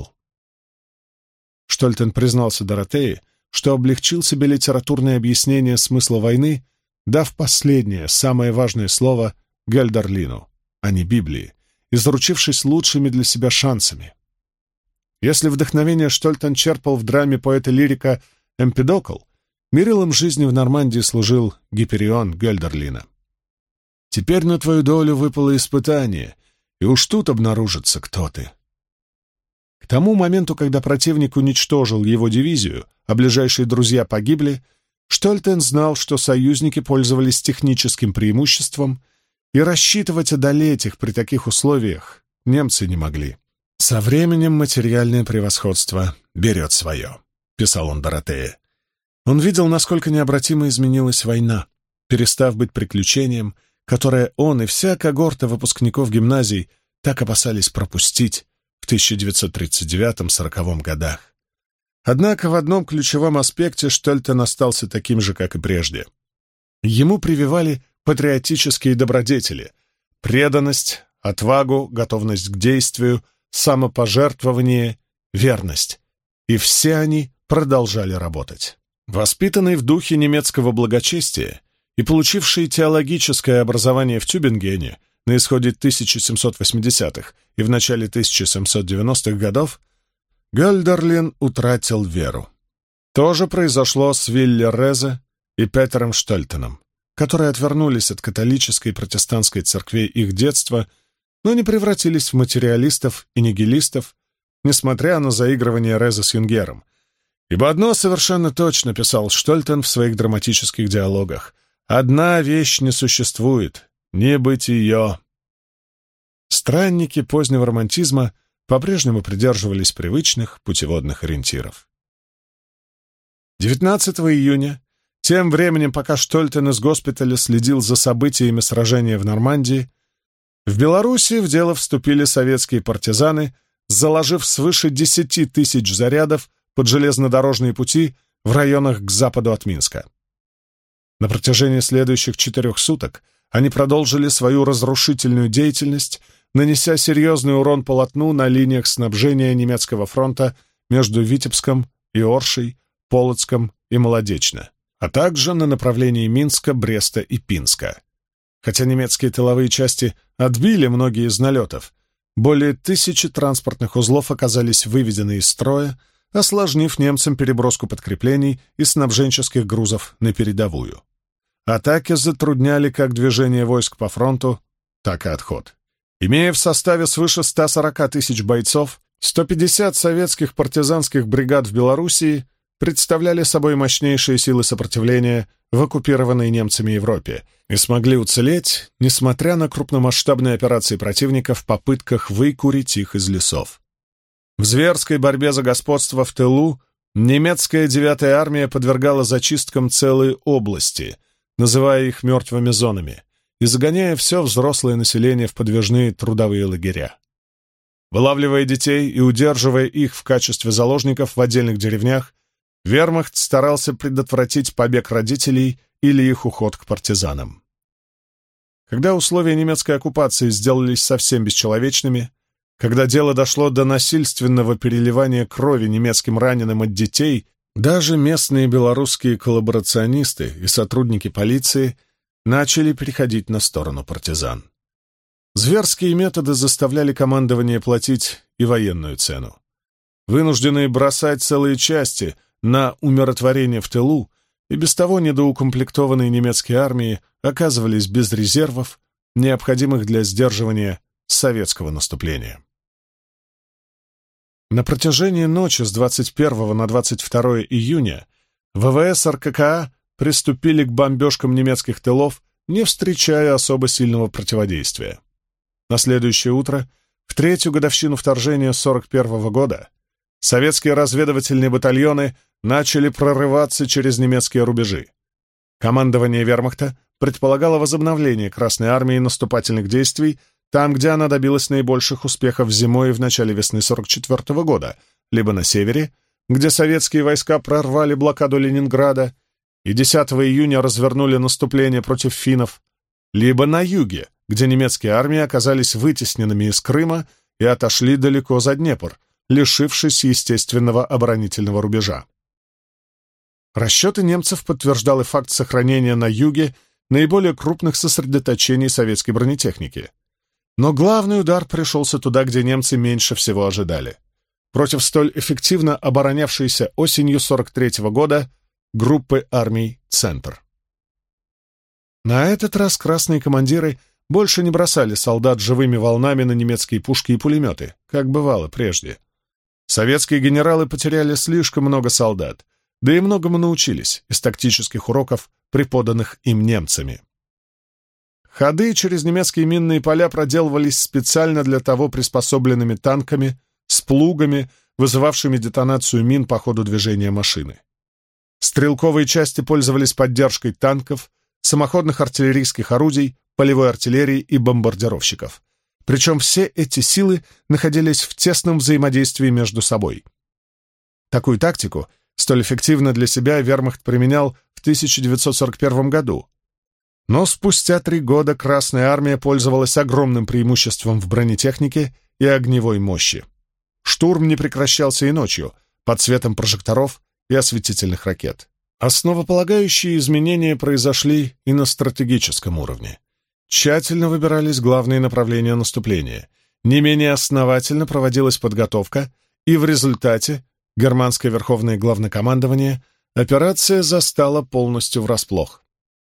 Штольтен признался Доротее, что облегчил себе литературное объяснение смысла войны, дав последнее, самое важное слово Гельдерлину, а не Библии, и заручившись лучшими для себя шансами. Если вдохновение Штольтен черпал в драме поэта-лирика Эмпидокл, мерилом жизни в Нормандии служил Гиперион Гельдерлина. «Теперь на твою долю выпало испытание, и уж тут обнаружится, кто ты». К тому моменту, когда противник уничтожил его дивизию, а ближайшие друзья погибли, Штольтен знал, что союзники пользовались техническим преимуществом, и рассчитывать одолеть их при таких условиях немцы не могли. «Со временем материальное превосходство берет свое», — писал он Доротее. Он видел, насколько необратимо изменилась война, перестав быть приключением, которое он и вся когорта выпускников гимназий так опасались пропустить в 1939-40 годах. Однако в одном ключевом аспекте Штольтен остался таким же, как и прежде. Ему прививали патриотические добродетели — преданность, отвагу, готовность к действию, самопожертвование, верность. И все они продолжали работать. Воспитанный в духе немецкого благочестия и получивший теологическое образование в Тюбингене на исходе 1780-х и в начале 1790-х годов, Гельдерлин утратил веру. То же произошло с Вилле Резе и Петером Штольтеном, которые отвернулись от католической и протестантской церквей их детства, но не превратились в материалистов и нигилистов, несмотря на заигрывание Резе с Юнгером. Ибо одно совершенно точно писал Штольтен в своих драматических диалогах: «Одна вещь не существует — небытие». Странники позднего романтизма по-прежнему придерживались привычных путеводных ориентиров. 19 июня, тем временем, пока Штольтен из госпиталя следил за событиями сражения в Нормандии, в Белоруссии в дело вступили советские партизаны, заложив свыше 10 тысяч зарядов под железнодорожные пути в районах к западу от Минска. На протяжении следующих 4 суток они продолжили свою разрушительную деятельность, нанеся серьезный урон полотну на линиях снабжения немецкого фронта между Витебском и Оршей, Полоцком и Молодечно, а также на направлении Минска, Бреста и Пинска. Хотя немецкие тыловые части отбили многие из налетов, более 1000 транспортных узлов оказались выведены из строя, осложнив немцам переброску подкреплений и снабженческих грузов на передовую. Атаки затрудняли как движение войск по фронту, так и отход. Имея в составе свыше 140 тысяч бойцов, 150 советских партизанских бригад в Белоруссии представляли собой мощнейшие силы сопротивления в оккупированной немцами Европе и смогли уцелеть, несмотря на крупномасштабные операции противника в попытках выкурить их из лесов. В зверской борьбе за господство в тылу немецкая 9-я армия подвергала зачисткам целые области, называя их мертвыми зонами, и загоняя все взрослое население в подвижные трудовые лагеря. Вылавливая детей и удерживая их в качестве заложников в отдельных деревнях, вермахт старался предотвратить побег родителей или их уход к партизанам. Когда условия немецкой оккупации сделались совсем бесчеловечными, когда дело дошло до насильственного переливания крови немецким раненым от детей, даже местные белорусские коллаборационисты и сотрудники полиции начали переходить на сторону партизан. Зверские методы заставляли командование платить и военную цену. Вынужденные бросать целые части на умиротворение в тылу, и без того недоукомплектованные немецкие армии оказывались без резервов, необходимых для сдерживания советского наступления. На протяжении ночи с 21 на 22 июня ВВС РККА приступили к бомбежкам немецких тылов, не встречая особо сильного противодействия. На следующее утро, в 3-ю годовщину вторжения 1941 года, советские разведывательные батальоны начали прорываться через немецкие рубежи. Командование вермахта предполагало возобновление Красной армии наступательных действий там, где она добилась наибольших успехов зимой и в начале весны 1944 года, либо на севере, где советские войска прорвали блокаду Ленинграда и 10 июня развернули наступление против финнов, либо на юге, где немецкие армии оказались вытесненными из Крыма и отошли далеко за Днепр, лишившись естественного оборонительного рубежа. Расчеты немцев подтверждал и факт сохранения на юге наиболее крупных сосредоточений советской бронетехники. Но главный удар пришелся туда, где немцы меньше всего ожидали. Против столь эффективно оборонявшейся осенью 1943 года группы армий «Центр». На этот раз красные командиры больше не бросали солдат живыми волнами на немецкие пушки и пулеметы, как бывало прежде. Советские генералы потеряли слишком много солдат, да и многому научились из тактических уроков, преподанных им немцами. Ходы через немецкие минные поля проделывались специально для того приспособленными танками, с плугами, вызывавшими детонацию мин по ходу движения машины. Стрелковые части пользовались поддержкой танков, самоходных артиллерийских орудий, полевой артиллерии и бомбардировщиков. Причем все эти силы находились в тесном взаимодействии между собой. Такую тактику столь эффективно для себя вермахт применял в 1941 году. Но спустя 3 года Красная армия пользовалась огромным преимуществом в бронетехнике и огневой мощи. Штурм не прекращался и ночью, под светом прожекторов и осветительных ракет. Основополагающие изменения произошли и на стратегическом уровне. Тщательно выбирались главные направления наступления, не менее основательно проводилась подготовка, и в результате германское верховное главнокомандование операция застала полностью врасплох.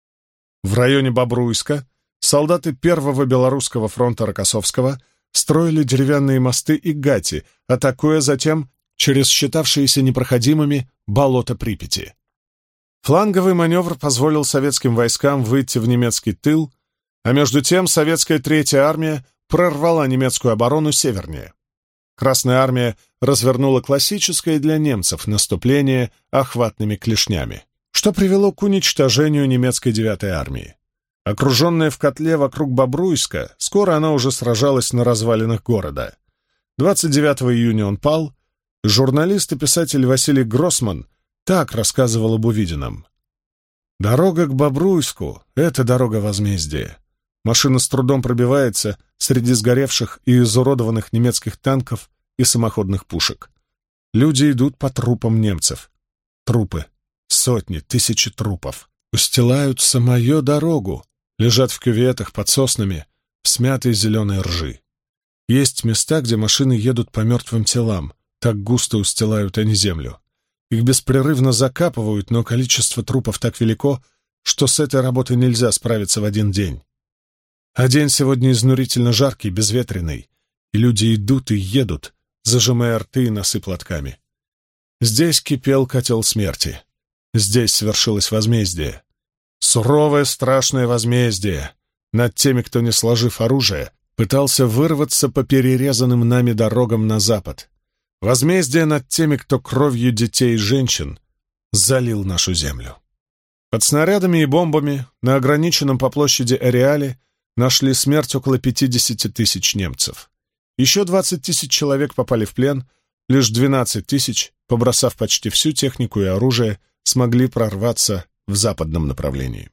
В районе Бобруйска солдаты Первого Белорусского фронта Рокоссовского строили деревянные мосты и гати, атакуя затем через считавшиеся непроходимыми болота Припяти. Фланговый маневр позволил советским войскам выйти в немецкий тыл, а между тем советская 3-я армия прорвала немецкую оборону севернее. Красная армия развернула классическое для немцев наступление охватными клешнями, что привело к уничтожению немецкой 9-й армии. Окруженная в котле вокруг Бобруйска, скоро она уже сражалась на развалинах города. 29 июня он пал. Журналист и писатель Василий Гроссман так рассказывал об увиденном. «Дорога к Бобруйску — это дорога возмездия. Машина с трудом пробивается среди сгоревших и изуродованных немецких танков и самоходных пушек. Люди идут по трупам немцев. Трупы. Сотни, тысячи трупов. Устилают самую дорогу. Лежат в кюветах под соснами, в смятой зеленой ржи. Есть места, где машины едут по мертвым телам. Так густо устилают они землю. Их беспрерывно закапывают, но количество трупов так велико, что с этой работой нельзя справиться в один день. А день сегодня изнурительно жаркий, безветренный, и люди идут и едут, зажимая рты и носы платками. Здесь кипел котел смерти. Здесь свершилось возмездие. Суровое, страшное возмездие над теми, кто, не сложив оружие, пытался вырваться по перерезанным нами дорогам на запад, Возмездие над теми, кто кровью детей и женщин залил нашу землю. Под снарядами и бомбами на ограниченном по площади ареале нашли смерть около 50 тысяч немцев. Еще 20 тысяч человек попали в плен, лишь 12 тысяч, побросав почти всю технику и оружие, смогли прорваться в западном направлении.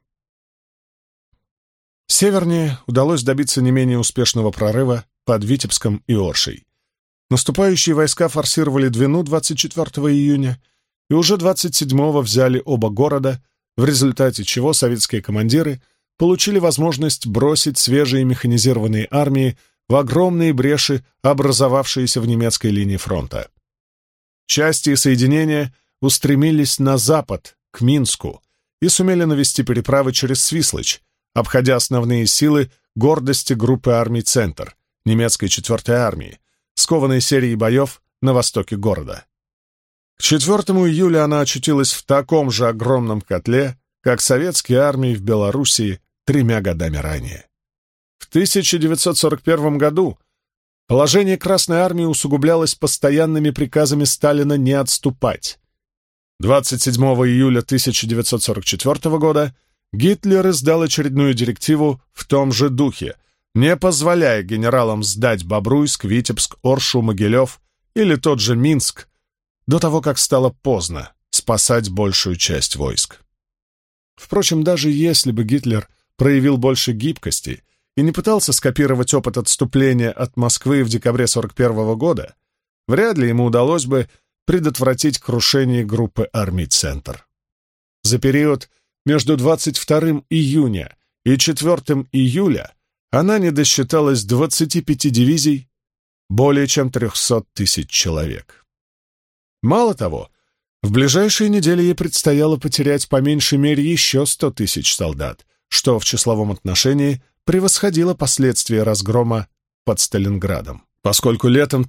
Севернее удалось добиться не менее успешного прорыва под Витебском и Оршей. Наступающие войска форсировали Двину 24 июня и уже 27-го взяли оба города, в результате чего советские командиры получили возможность бросить свежие механизированные армии в огромные бреши, образовавшиеся в немецкой линии фронта. Части и соединения устремились на запад, к Минску, и сумели навести переправы через Свислочь, обходя основные силы гордости группы армий «Центр», немецкой 4-й армии, скованной серией боев на востоке города. К 4 июля она очутилась в таком же огромном котле, как советские армии в Белоруссии 3 годами ранее. В 1941 году положение Красной армии усугублялось постоянными приказами Сталина не отступать. 27 июля 1944 года Гитлер издал очередную директиву в том же духе, не позволяя генералам сдать Бобруйск, Витебск, Оршу, Могилев или тот же Минск до того, как стало поздно спасать большую часть войск. Впрочем, даже если бы Гитлер проявил больше гибкости и не пытался скопировать опыт отступления от Москвы в декабре 1941 года, вряд ли ему удалось бы предотвратить крушение группы армий «Центр». За период между 22 июня и 4 июля она не досчиталась 25 дивизий, более чем 300 тысяч человек. Мало того, в ближайшие недели ей предстояло потерять по меньшей мере еще 100 тысяч солдат, что в числовом отношении превосходило последствия разгрома под Сталинградом. Поскольку летом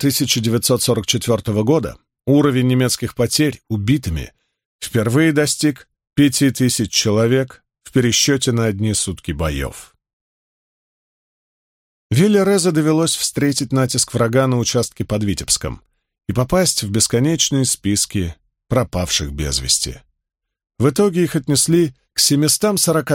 1944 года уровень немецких потерь убитыми впервые достиг 5000 человек в пересчете на одни сутки боев. Вилле Реза довелось встретить натиск врага на участке под Витебском и попасть в бесконечные списки пропавших без вести. В итоге их отнесли к 740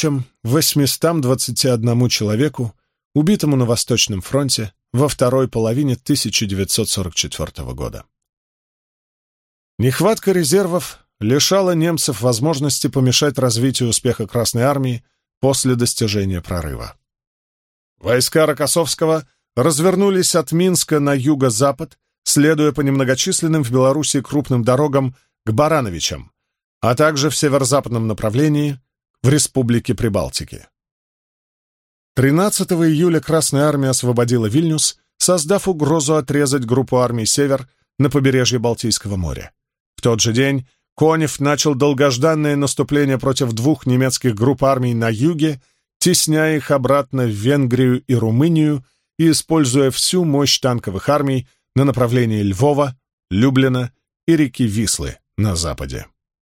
821 человеку, убитому на Восточном фронте во второй половине 1944 года. Нехватка резервов лишала немцев возможности помешать развитию успеха Красной армии после достижения прорыва. Войска Рокоссовского развернулись от Минска на юго-запад, следуя по немногочисленным в Белоруссии крупным дорогам к Барановичам, а также в северо-западном направлении в Республике Прибалтики. 13 июля Красная армия освободила Вильнюс, создав угрозу отрезать группу армий «Север» на побережье Балтийского моря. В тот же день Конев начал долгожданное наступление против 2 немецких групп армий на юге, тесняя их обратно в Венгрию и Румынию и используя всю мощь танковых армий на направлении Львова, Люблина и реки Вислы на западе.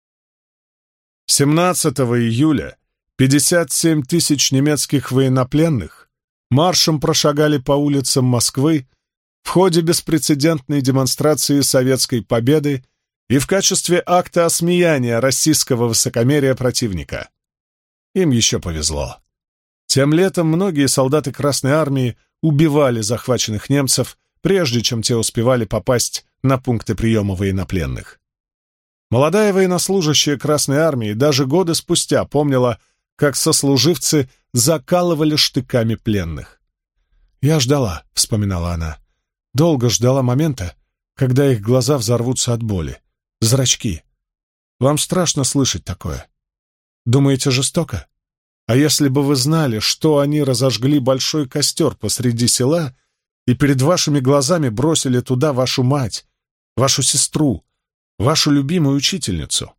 17 июля 57 тысяч немецких военнопленных маршем прошагали по улицам Москвы в ходе беспрецедентной демонстрации советской победы и в качестве акта осмеяния российского высокомерия противника. Им еще повезло. Тем летом многие солдаты Красной армии убивали захваченных немцев, прежде чем те успевали попасть на пункты приема военнопленных. Молодая военнослужащая Красной армии даже годы спустя помнила, как сослуживцы закалывали штыками пленных. «Я ждала», — вспоминала она, — «долго ждала момента, когда их глаза взорвутся от боли. Зрачки. Вам страшно слышать такое? Думаете, жестоко? А если бы вы знали, что они разожгли большой костер посреди села и перед вашими глазами бросили туда вашу мать, вашу сестру, вашу любимую учительницу?»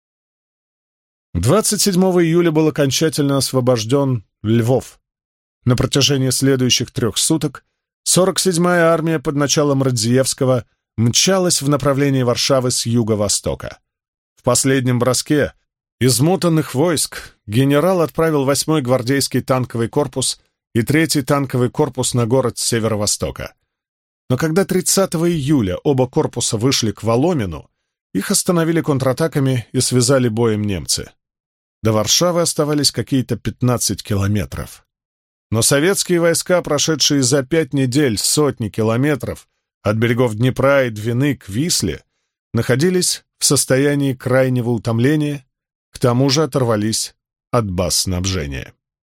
27 июля был окончательно освобожден Львов. На протяжении следующих 3 суток 47-я армия под началом Радзиевского мчалась в направлении Варшавы с юго-востока. В последнем броске измотанных войск генерал отправил 8-й гвардейский танковый корпус и 3-й танковый корпус на город с северо-востока. Но когда 30 июля оба корпуса вышли к Воломину, их остановили контратаками и связали боем немцы. До Варшавы оставались какие-то 15 километров. Но советские войска, прошедшие за 5 недель сотни километров от берегов Днепра и Двины к Висле, находились в состоянии крайнего утомления, к тому же оторвались от баз снабжения.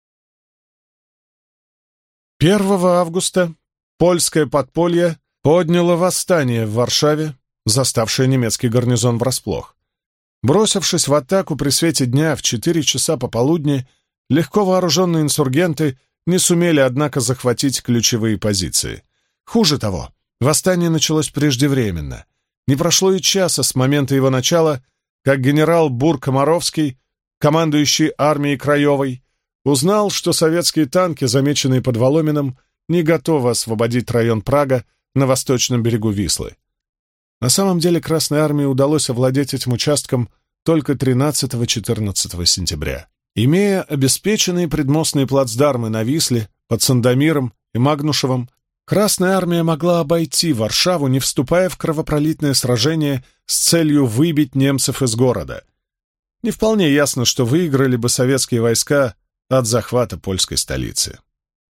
1 августа польское подполье подняло восстание в Варшаве, заставшее немецкий гарнизон врасплох. Бросившись в атаку при свете дня в 4 часа пополудни, легко вооруженные инсургенты не сумели, однако, захватить ключевые позиции. Хуже того, восстание началось преждевременно. Не прошло и часа с момента его начала, как генерал Бур-Комаровский, командующий армией Краевой, узнал, что советские танки, замеченные под Воломином, не готовы освободить район Прага на восточном берегу Вислы. На самом деле Красной армии удалось овладеть этим участком только 13-14 сентября. Имея обеспеченные предмостные плацдармы на Висле, под Сандомиром и Магнушевым, Красная армия могла обойти Варшаву, не вступая в кровопролитное сражение с целью выбить немцев из города. Не вполне ясно, что выиграли бы советские войска от захвата польской столицы.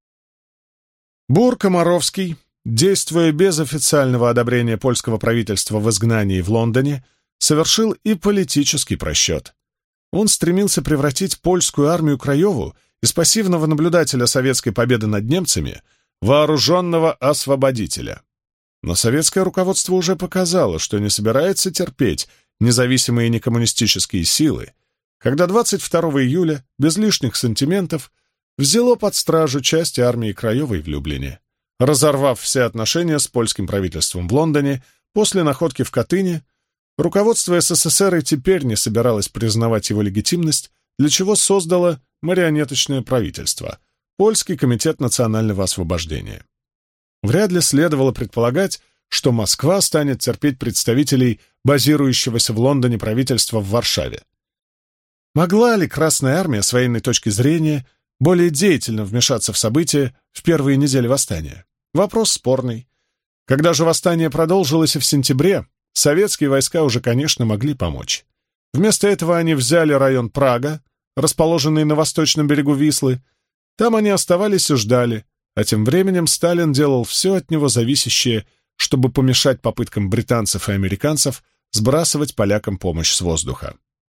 Бур-Комаровский, действуя без официального одобрения польского правительства в изгнании в Лондоне, совершил и политический просчет. Он стремился превратить польскую армию Краеву из пассивного наблюдателя советской победы над немцами в вооруженного освободителя. Но советское руководство уже показало, что не собирается терпеть независимые некоммунистические силы, когда 22 июля, без лишних сантиментов, взяло под стражу часть армии Краевой в Люблине, разорвав все отношения с польским правительством в Лондоне. После находки в Катыни руководство СССР и теперь не собиралось признавать его легитимность, для чего создало марионеточное правительство — Польский комитет национального освобождения. Вряд ли следовало предполагать, что Москва станет терпеть представителей базирующегося в Лондоне правительства в Варшаве. Могла ли Красная армия с военной точки зрения более деятельно вмешаться в события в первые недели восстания? Вопрос спорный. Когда же восстание продолжилось и в сентябре, советские войска уже, конечно, могли помочь. Вместо этого они взяли район Прага, расположенный на восточном берегу Вислы. Там они оставались и ждали, а тем временем Сталин делал все от него зависящее, чтобы помешать попыткам британцев и американцев сбрасывать полякам помощь с воздуха.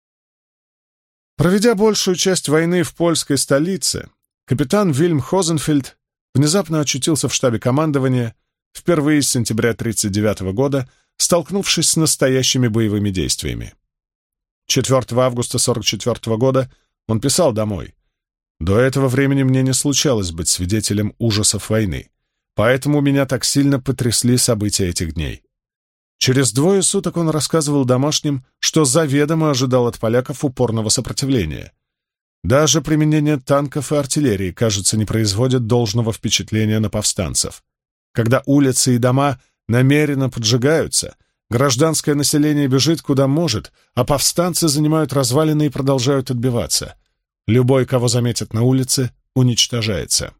Проведя большую часть войны в польской столице, капитан Вильм Хозенфельд внезапно очутился в штабе командования, впервые с сентября 1939 года, столкнувшись с настоящими боевыми действиями. 4 августа 1944 года он писал домой: «До этого времени мне не случалось быть свидетелем ужасов войны, поэтому меня так сильно потрясли события этих дней». Через 2 суток он рассказывал домашним, что заведомо ожидал от поляков упорного сопротивления. Даже применение танков и артиллерии, кажется, не производит должного впечатления на повстанцев. Когда улицы и дома намеренно поджигаются, гражданское население бежит куда может, а повстанцы занимают развалины и продолжают отбиваться. Любой, кого заметят на улице, уничтожается.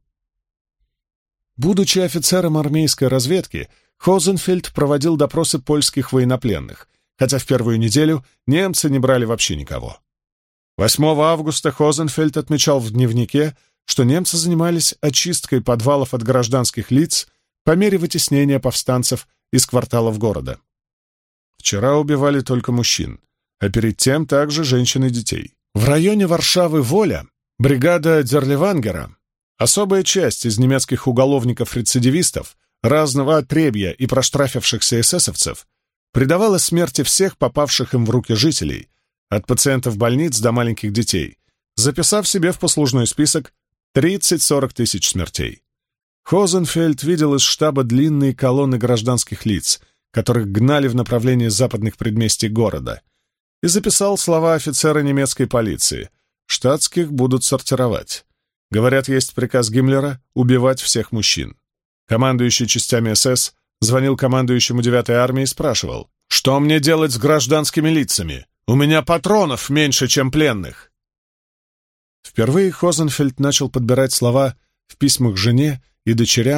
Будучи офицером армейской разведки, Хозенфельд проводил допросы польских военнопленных, хотя в первую неделю немцы не брали вообще никого. 8 августа Хозенфельд отмечал в дневнике, что немцы занимались очисткой подвалов от гражданских лиц по мере вытеснения повстанцев из кварталов города. Вчера убивали только мужчин, а перед тем также женщин и детей. В районе Варшавы-Воля бригада Дерлевангера, особая часть из немецких уголовников-рецидивистов, разного отребья и проштрафившихся эсэсовцев, предавала смерти всех попавших им в руки жителей, от пациентов больниц до маленьких детей, записав себе в послужной список 30-40 тысяч смертей. Хозенфельд видел из штаба длинные колонны гражданских лиц, которых гнали в направлении западных предместий города, и записал слова офицера немецкой полиции: «Штатских будут сортировать. Говорят, есть приказ Гиммлера убивать всех мужчин». Командующий частями СС звонил командующему 9-й армии и спрашивал: «Что мне делать с гражданскими лицами? У меня патронов меньше, чем пленных». Впервые Хозенфельд начал подбирать слова в письмах жене и дочерям,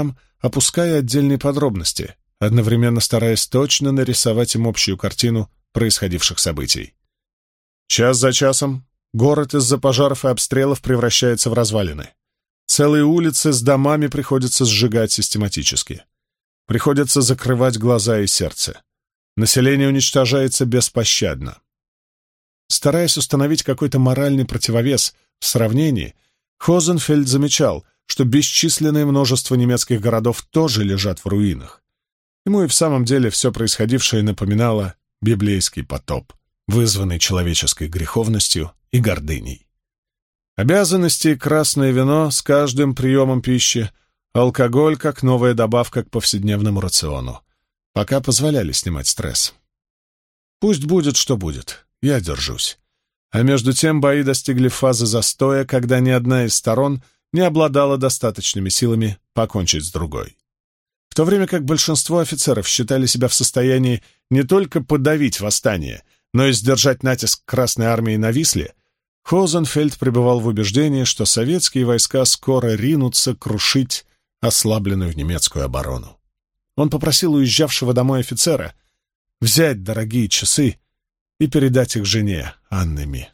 опуская отдельные подробности, одновременно стараясь точно нарисовать им общую картину происходивших событий. Час за часом город из-за пожаров и обстрелов превращается в развалины. Целые улицы с домами приходится сжигать систематически. Приходится закрывать глаза и сердце. Население уничтожается беспощадно. Стараясь установить какой-то моральный противовес в сравнении, Хозенфельд замечал, что бесчисленное множество немецких городов тоже лежат в руинах. Ему и в самом деле все происходившее напоминало библейский потоп, вызванный человеческой греховностью и гордыней. Обязанности и красное вино с каждым приемом пищи, алкоголь как новая добавка к повседневному рациону, пока позволяли снимать стресс. Пусть будет, что будет, я держусь. А между тем бои достигли фазы застоя, когда ни одна из сторон не обладала достаточными силами покончить с другой. В то время как большинство офицеров считали себя в состоянии не только подавить восстание, но и сдержать натиск Красной армии на Висле, Хозенфельд пребывал в убеждении, что советские войска скоро ринутся крушить ослабленную немецкую оборону. Он попросил уезжавшего домой офицера взять дорогие часы и передать их жене, Анне Ми.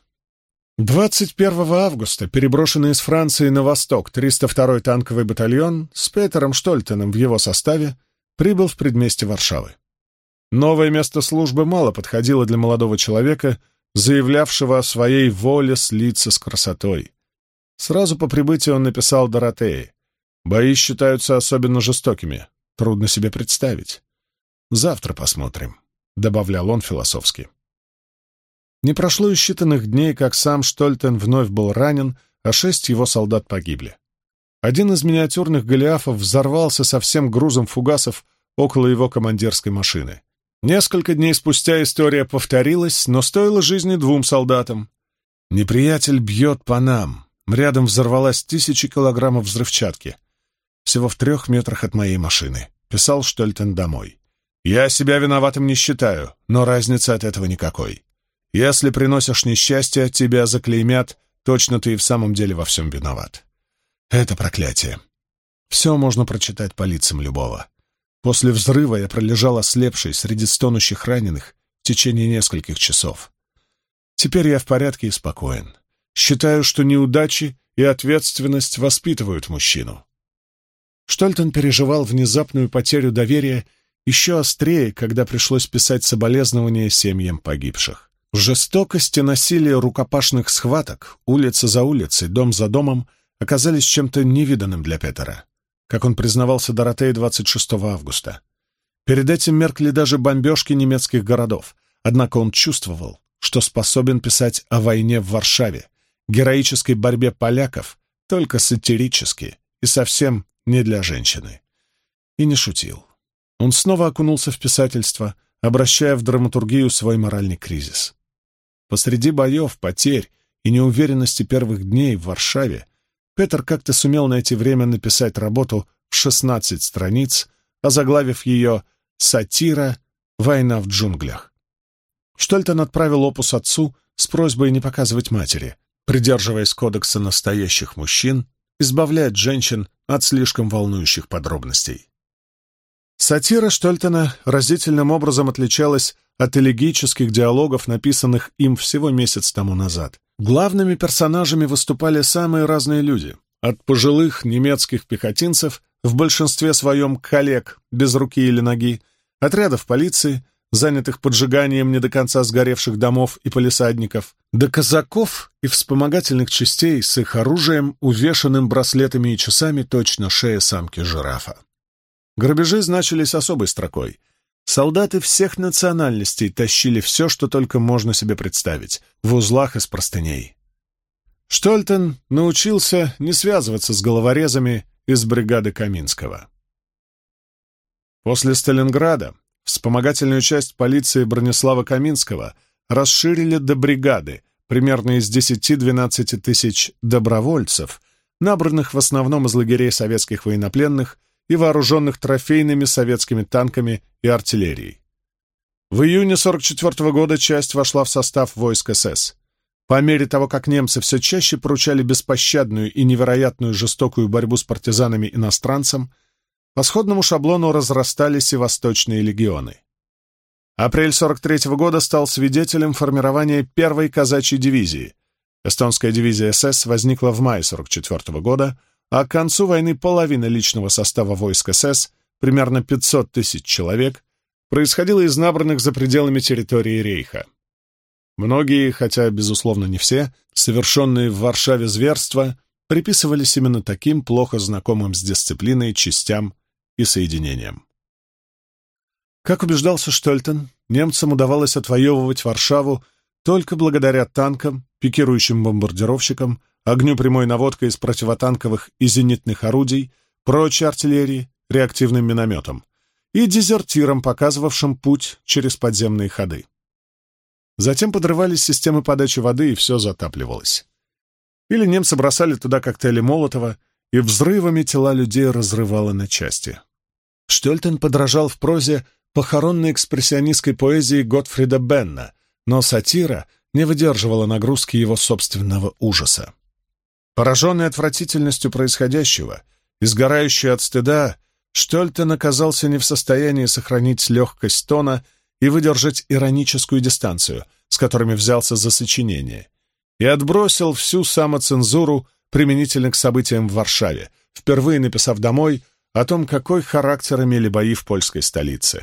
21 августа переброшенный из Франции на восток 302-й танковый батальон с Петером Штольтеном в его составе прибыл в предместье Варшавы. Новое место службы мало подходило для молодого человека, заявлявшего о своей воле слиться с красотой. Сразу по прибытии он написал Доротее: «Бои считаются особенно жестокими. Трудно себе представить. Завтра посмотрим», — добавлял он философски. Не прошло и считанных дней, как сам Штольтен вновь был ранен, а 6 его солдат погибли. Один из миниатюрных голиафов взорвался со всем грузом фугасов около его командирской машины. Несколько дней спустя история повторилась, но стоила жизни 2 солдатам. «Неприятель бьет по нам. Рядом взорвалась 1000 килограммов взрывчатки. Всего в 3 метрах от моей машины», — писал Штольтен домой. «Я себя виноватым не считаю, но разницы от этого никакой. Если приносишь несчастье, тебя заклеймят, точно ты и в самом деле во всем виноват. Это проклятие. Все можно прочитать по лицам любого. После взрыва я пролежал ослепший среди стонущих раненых в течение нескольких часов. Теперь я в порядке и спокоен. Считаю, что неудачи и ответственность воспитывают мужчину». Штольтен переживал внезапную потерю доверия еще острее, когда пришлось писать соболезнования семьям погибших. Жестокость и насилие рукопашных схваток, улица за улицей, дом за домом, оказались чем-то невиданным для Петера, как он признавался Доротее 26 августа. Перед этим меркли даже бомбежки немецких городов, однако он чувствовал, что способен писать о войне в Варшаве, героической борьбе поляков, только сатирически и совсем не для женщины. И не шутил. Он снова окунулся в писательство, обращая в драматургию свой моральный кризис. Посреди боев, потерь и неуверенности первых дней в Варшаве Петер как-то сумел найти время написать работу в 16 страниц, озаглавив ее «Сатира. Война в джунглях». Штольтен отправил опус отцу с просьбой не показывать матери, придерживаясь кодекса настоящих мужчин, избавляет женщин от слишком волнующих подробностей. Сатира Штольтена разительным образом отличалась от элегических диалогов, написанных им всего месяц тому назад. Главными персонажами выступали самые разные люди, от пожилых немецких пехотинцев, в большинстве своем коллег без руки или ноги, отрядов полиции, занятых поджиганием не до конца сгоревших домов и палисадников, до казаков и вспомогательных частей с их оружием, увешанным браслетами и часами, точно шея самки жирафа. Грабежи значились особой строкой. Солдаты всех национальностей тащили все, что только можно себе представить, в узлах из простыней. Штольтен научился не связываться с головорезами из бригады Каминского. После Сталинграда вспомогательную часть полиции Бронислава Каминского расширили до бригады, примерно из 10-12 тысяч добровольцев, набранных в основном из лагерей советских военнопленных и вооруженных трофейными советскими танками и артиллерией. В июне 1944 года часть вошла в состав войск СС. По мере того, как немцы все чаще поручали беспощадную и невероятную жестокую борьбу с партизанами-иностранцам, По сходному шаблону разрастались и восточные легионы. Апрель 43-го года стал свидетелем формирования первой казачьей дивизии. Эстонская дивизия СС возникла в мае 44-го года, а к концу войны половина личного состава войск СС, примерно 500 тысяч человек, происходила из набранных за пределами территории Рейха. Многие, хотя, безусловно, не все, совершенные в Варшаве зверства приписывались именно таким плохо знакомым с дисциплиной частям и соединениям. Как убеждался Штольтен, немцам удавалось отвоевывать Варшаву только благодаря танкам, пикирующим бомбардировщикам, огню прямой наводкой из противотанковых и зенитных орудий, прочей артиллерии, реактивным минометам и дезертирам, показывавшим путь через подземные ходы. Затем подрывались системы подачи воды, и все затапливалось. Или немцы бросали туда коктейли Молотова, и взрывами тела людей разрывало на части. Штольтен подражал в прозе похоронной экспрессионистской поэзии Готфрида Бенна, но сатира не выдерживала нагрузки его собственного ужаса. Пораженный отвратительностью происходящего, изгорающий от стыда, Штольтен оказался не в состоянии сохранить легкость тона и выдержать ироническую дистанцию, с которыми взялся за сочинение, и отбросил всю самоцензуру применительно к событиям в Варшаве, впервые написав домой о том, какой характер имели бои в польской столице.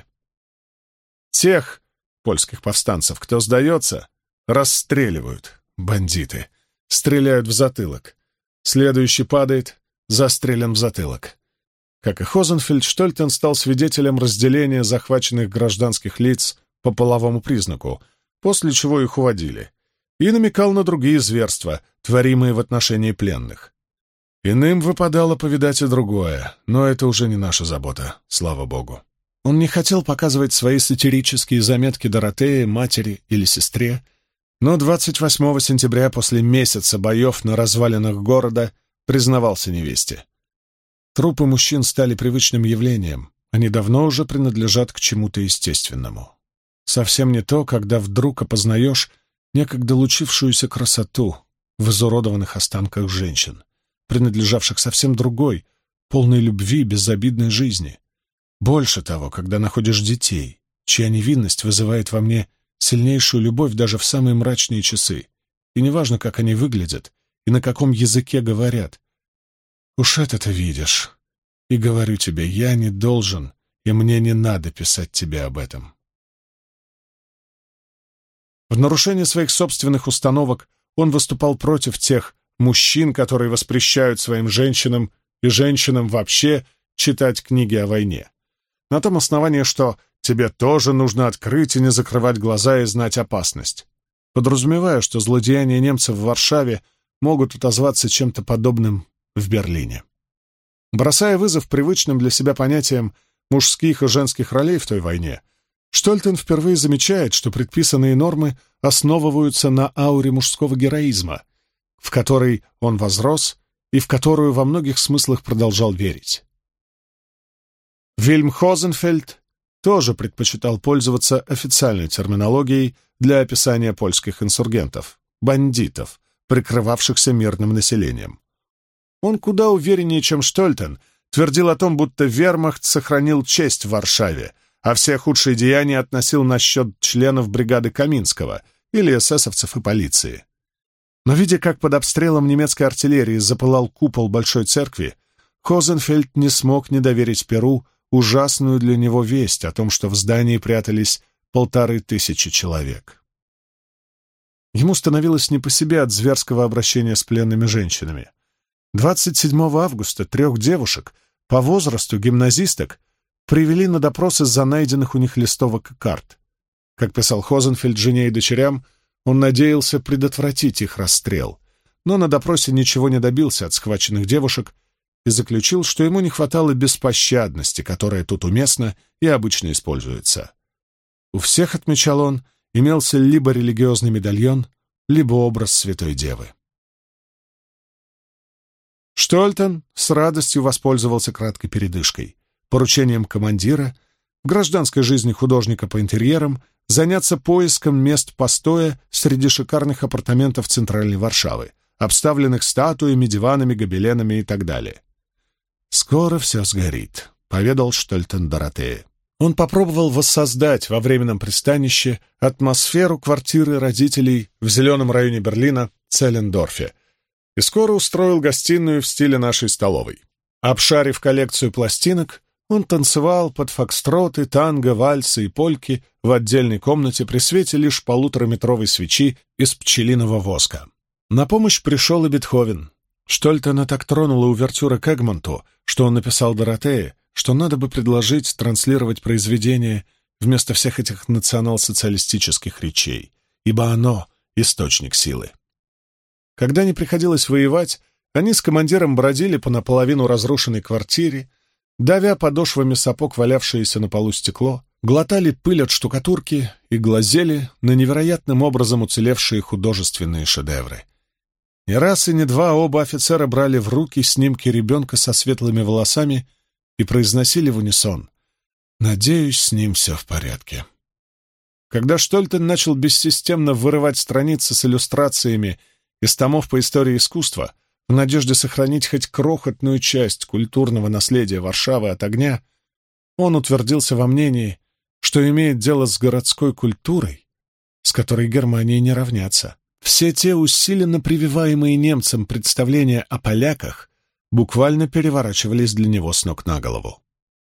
Тех польских повстанцев, кто сдается, расстреливают, бандиты, стреляют в затылок. Следующий падает, застрелен в затылок. Как и Хозенфельд, Штольтен стал свидетелем разделения захваченных гражданских лиц по половому признаку, после чего их уводили, и намекал на другие зверства, творимые в отношении пленных. Иным выпадало повидать и другое, но это уже не наша забота, слава богу. Он не хотел показывать свои сатирические заметки Доротее, матери или сестре, но 28 сентября после месяца боев на развалинах города признавался невесте. Трупы мужчин стали привычным явлением, они давно уже принадлежат к чему-то естественному. Совсем не то, когда вдруг опознаешь некогда лучившуюся красоту в изуродованных останках женщин, принадлежавших совсем другой, полной любви, безобидной жизни. Больше того, когда находишь детей, чья невинность вызывает во мне сильнейшую любовь даже в самые мрачные часы, и неважно, как они выглядят и на каком языке говорят. Уж это-то видишь. И говорю тебе, я не должен, и мне не надо писать тебе об этом. В нарушение своих собственных установок он выступал против тех мужчин, которые воспрещают своим женщинам и женщинам вообще читать книги о войне. На том основании, что тебе тоже нужно открыть и не закрывать глаза и знать опасность, подразумевая, что злодеяния немцев в Варшаве могут отозваться чем-то подобным в Берлине. Бросая вызов привычным для себя понятиям мужских и женских ролей в той войне, Штольтен впервые замечает, что предписанные нормы основываются на ауре мужского героизма, в который он возрос и в которую во многих смыслах продолжал верить. Вильм Хозенфельд тоже предпочитал пользоваться официальной терминологией для описания польских инсургентов, бандитов, прикрывавшихся мирным населением. Он куда увереннее, чем Штольтен, твердил о том, будто вермахт сохранил честь в Варшаве, а все худшие деяния относил на счет членов бригады Каминского или эсэсовцев и полиции. Но видя, как под обстрелом немецкой артиллерии запылал купол Большой церкви, Хозенфельд не смог не доверить Перу ужасную для него весть о том, что в здании прятались 1500 человек. Ему становилось не по себе от зверского обращения с пленными женщинами. 27 августа 3 девушек, по возрасту гимназисток, привели на допрос из-за найденных у них листовок и карт. Как писал Хозенфельд жене и дочерям, он надеялся предотвратить их расстрел, но на допросе ничего не добился от схваченных девушек и заключил, что ему не хватало беспощадности, которая тут уместна и обычно используется. У всех, отмечал он, имелся либо религиозный медальон, либо образ Святой Девы. Штольтен с радостью воспользовался краткой передышкой, поручением командира, в гражданской жизни художника по интерьерам, заняться поиском мест постоя среди шикарных апартаментов центральной Варшавы, обставленных статуями, диванами, гобеленами и так далее. «Скоро все сгорит», — поведал Штольтен Доротее. Он попробовал воссоздать во временном пристанище атмосферу квартиры родителей в зеленом районе Берлина Целлендорфе и скоро устроил гостиную в стиле нашей столовой. Обшарив коллекцию пластинок, он танцевал под фокстроты, танго, вальсы и польки в отдельной комнате при свете лишь 1,5-метровой свечи из пчелиного воска. На помощь пришел и Бетховен. Штольтена так тронула увертюра к Эгмонту, что он написал Доротее, что надо бы предложить транслировать произведение вместо всех этих национал-социалистических речей, ибо оно — источник силы. Когда не приходилось воевать, они с командиром бродили по наполовину разрушенной квартире, давя подошвами сапог валявшееся на полу стекло, глотали пыль от штукатурки и глазели на невероятным образом уцелевшие художественные шедевры. Не раз и не два оба офицера брали в руки снимки ребенка со светлыми волосами и произносили в унисон: «Надеюсь, с ним все в порядке». Когда Штольтен начал бессистемно вырывать страницы с иллюстрациями из томов по истории искусства в надежде сохранить хоть крохотную часть культурного наследия Варшавы от огня, он утвердился во мнении, что имеет дело с городской культурой, с которой Германии не равняться. Все те усиленно прививаемые немцам представления о поляках буквально переворачивались для него с ног на голову.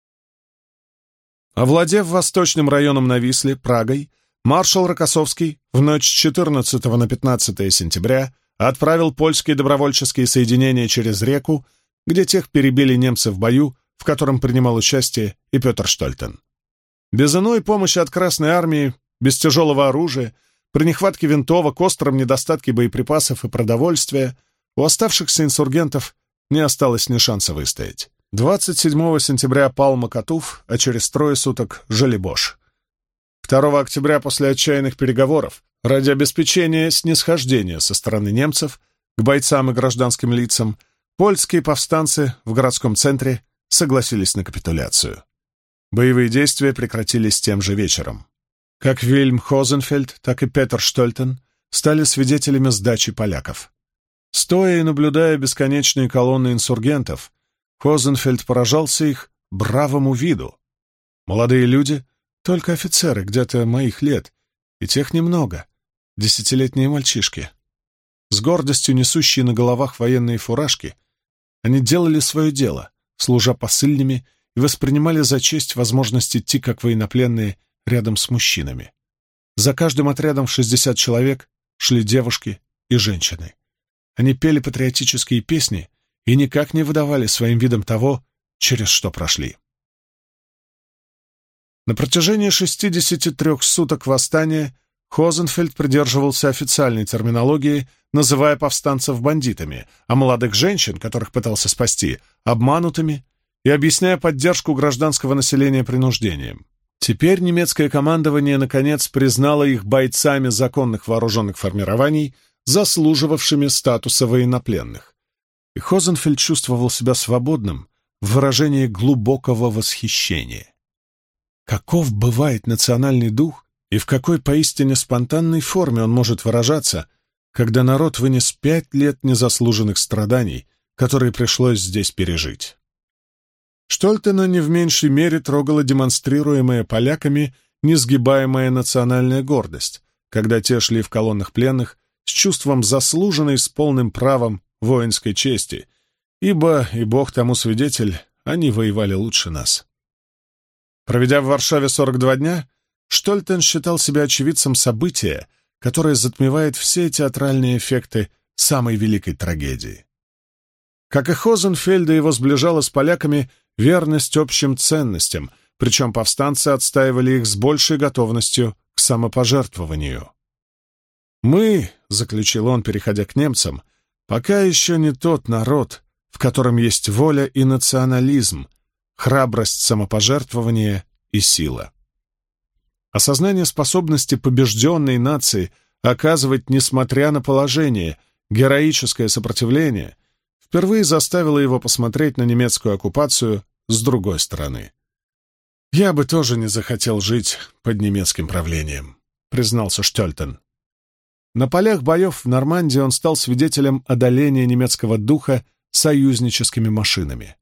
Овладев восточным районом на Висле, Прагой, маршал Рокоссовский в ночь с 14 на 15 сентября отправил польские добровольческие соединения через реку, где тех перебили немцы в бою, в котором принимал участие и Петр Штольтен. Без иной помощи от Красной Армии, без тяжелого оружия, при нехватке винтовок, остром недостатке боеприпасов и продовольствия у оставшихся инсургентов не осталось ни шанса выстоять. 27 сентября пал Макатув, а через 3 суток — Желебош. 2 октября после отчаянных переговоров ради обеспечения снисхождения со стороны немцев к бойцам и гражданским лицам польские повстанцы в городском центре согласились на капитуляцию. Боевые действия прекратились тем же вечером. Как Вильм Хозенфельд, так и Петер Штольтен стали свидетелями сдачи поляков. Стоя и наблюдая бесконечные колонны инсургентов, Хозенфельд поражался их бравому виду. Молодые люди, только офицеры где-то моих лет, и тех немного, 10-летние мальчишки. С гордостью несущие на головах военные фуражки, они делали свое дело, служа посыльными, и воспринимали за честь возможность идти как военнопленные рядом с мужчинами. За каждым отрядом в 60 человек шли девушки и женщины. Они пели патриотические песни и никак не выдавали своим видом того, через что прошли. На протяжении 63 суток восстания Хозенфельд придерживался официальной терминологии, называя повстанцев бандитами, а молодых женщин, которых пытался спасти, обманутыми, и объясняя поддержку гражданского населения принуждением. Теперь немецкое командование, наконец, признало их бойцами законных вооруженных формирований, заслуживавшими статуса военнопленных. И Хозенфельд чувствовал себя свободным в выражении глубокого восхищения. Каков бывает национальный дух и в какой поистине спонтанной форме он может выражаться, когда народ вынес 5 лет незаслуженных страданий, которые пришлось здесь пережить. Штольтена не в меньшей мере трогала демонстрируемая поляками несгибаемая национальная гордость, когда те шли в колоннах пленных с чувством заслуженной с полным правом воинской чести, ибо, и Бог тому свидетель, они воевали лучше нас. Проведя в Варшаве 42 дня, Штольтен считал себя очевидцем события, которое затмевает все театральные эффекты самой великой трагедии. Как и Хозенфельда, его сближала с поляками верность общим ценностям, причем повстанцы отстаивали их с большей готовностью к самопожертвованию. «Мы, — заключил он, переходя к немцам, — пока еще не тот народ, в котором есть воля и национализм, храбрость самопожертвования и сила». Осознание способности побежденной нации оказывать, несмотря на положение, героическое сопротивление впервые заставило его посмотреть на немецкую оккупацию с другой стороны. «Я бы тоже не захотел жить под немецким правлением», — признался Штольтен. На полях боев в Нормандии он стал свидетелем одоления немецкого духа союзническими машинами.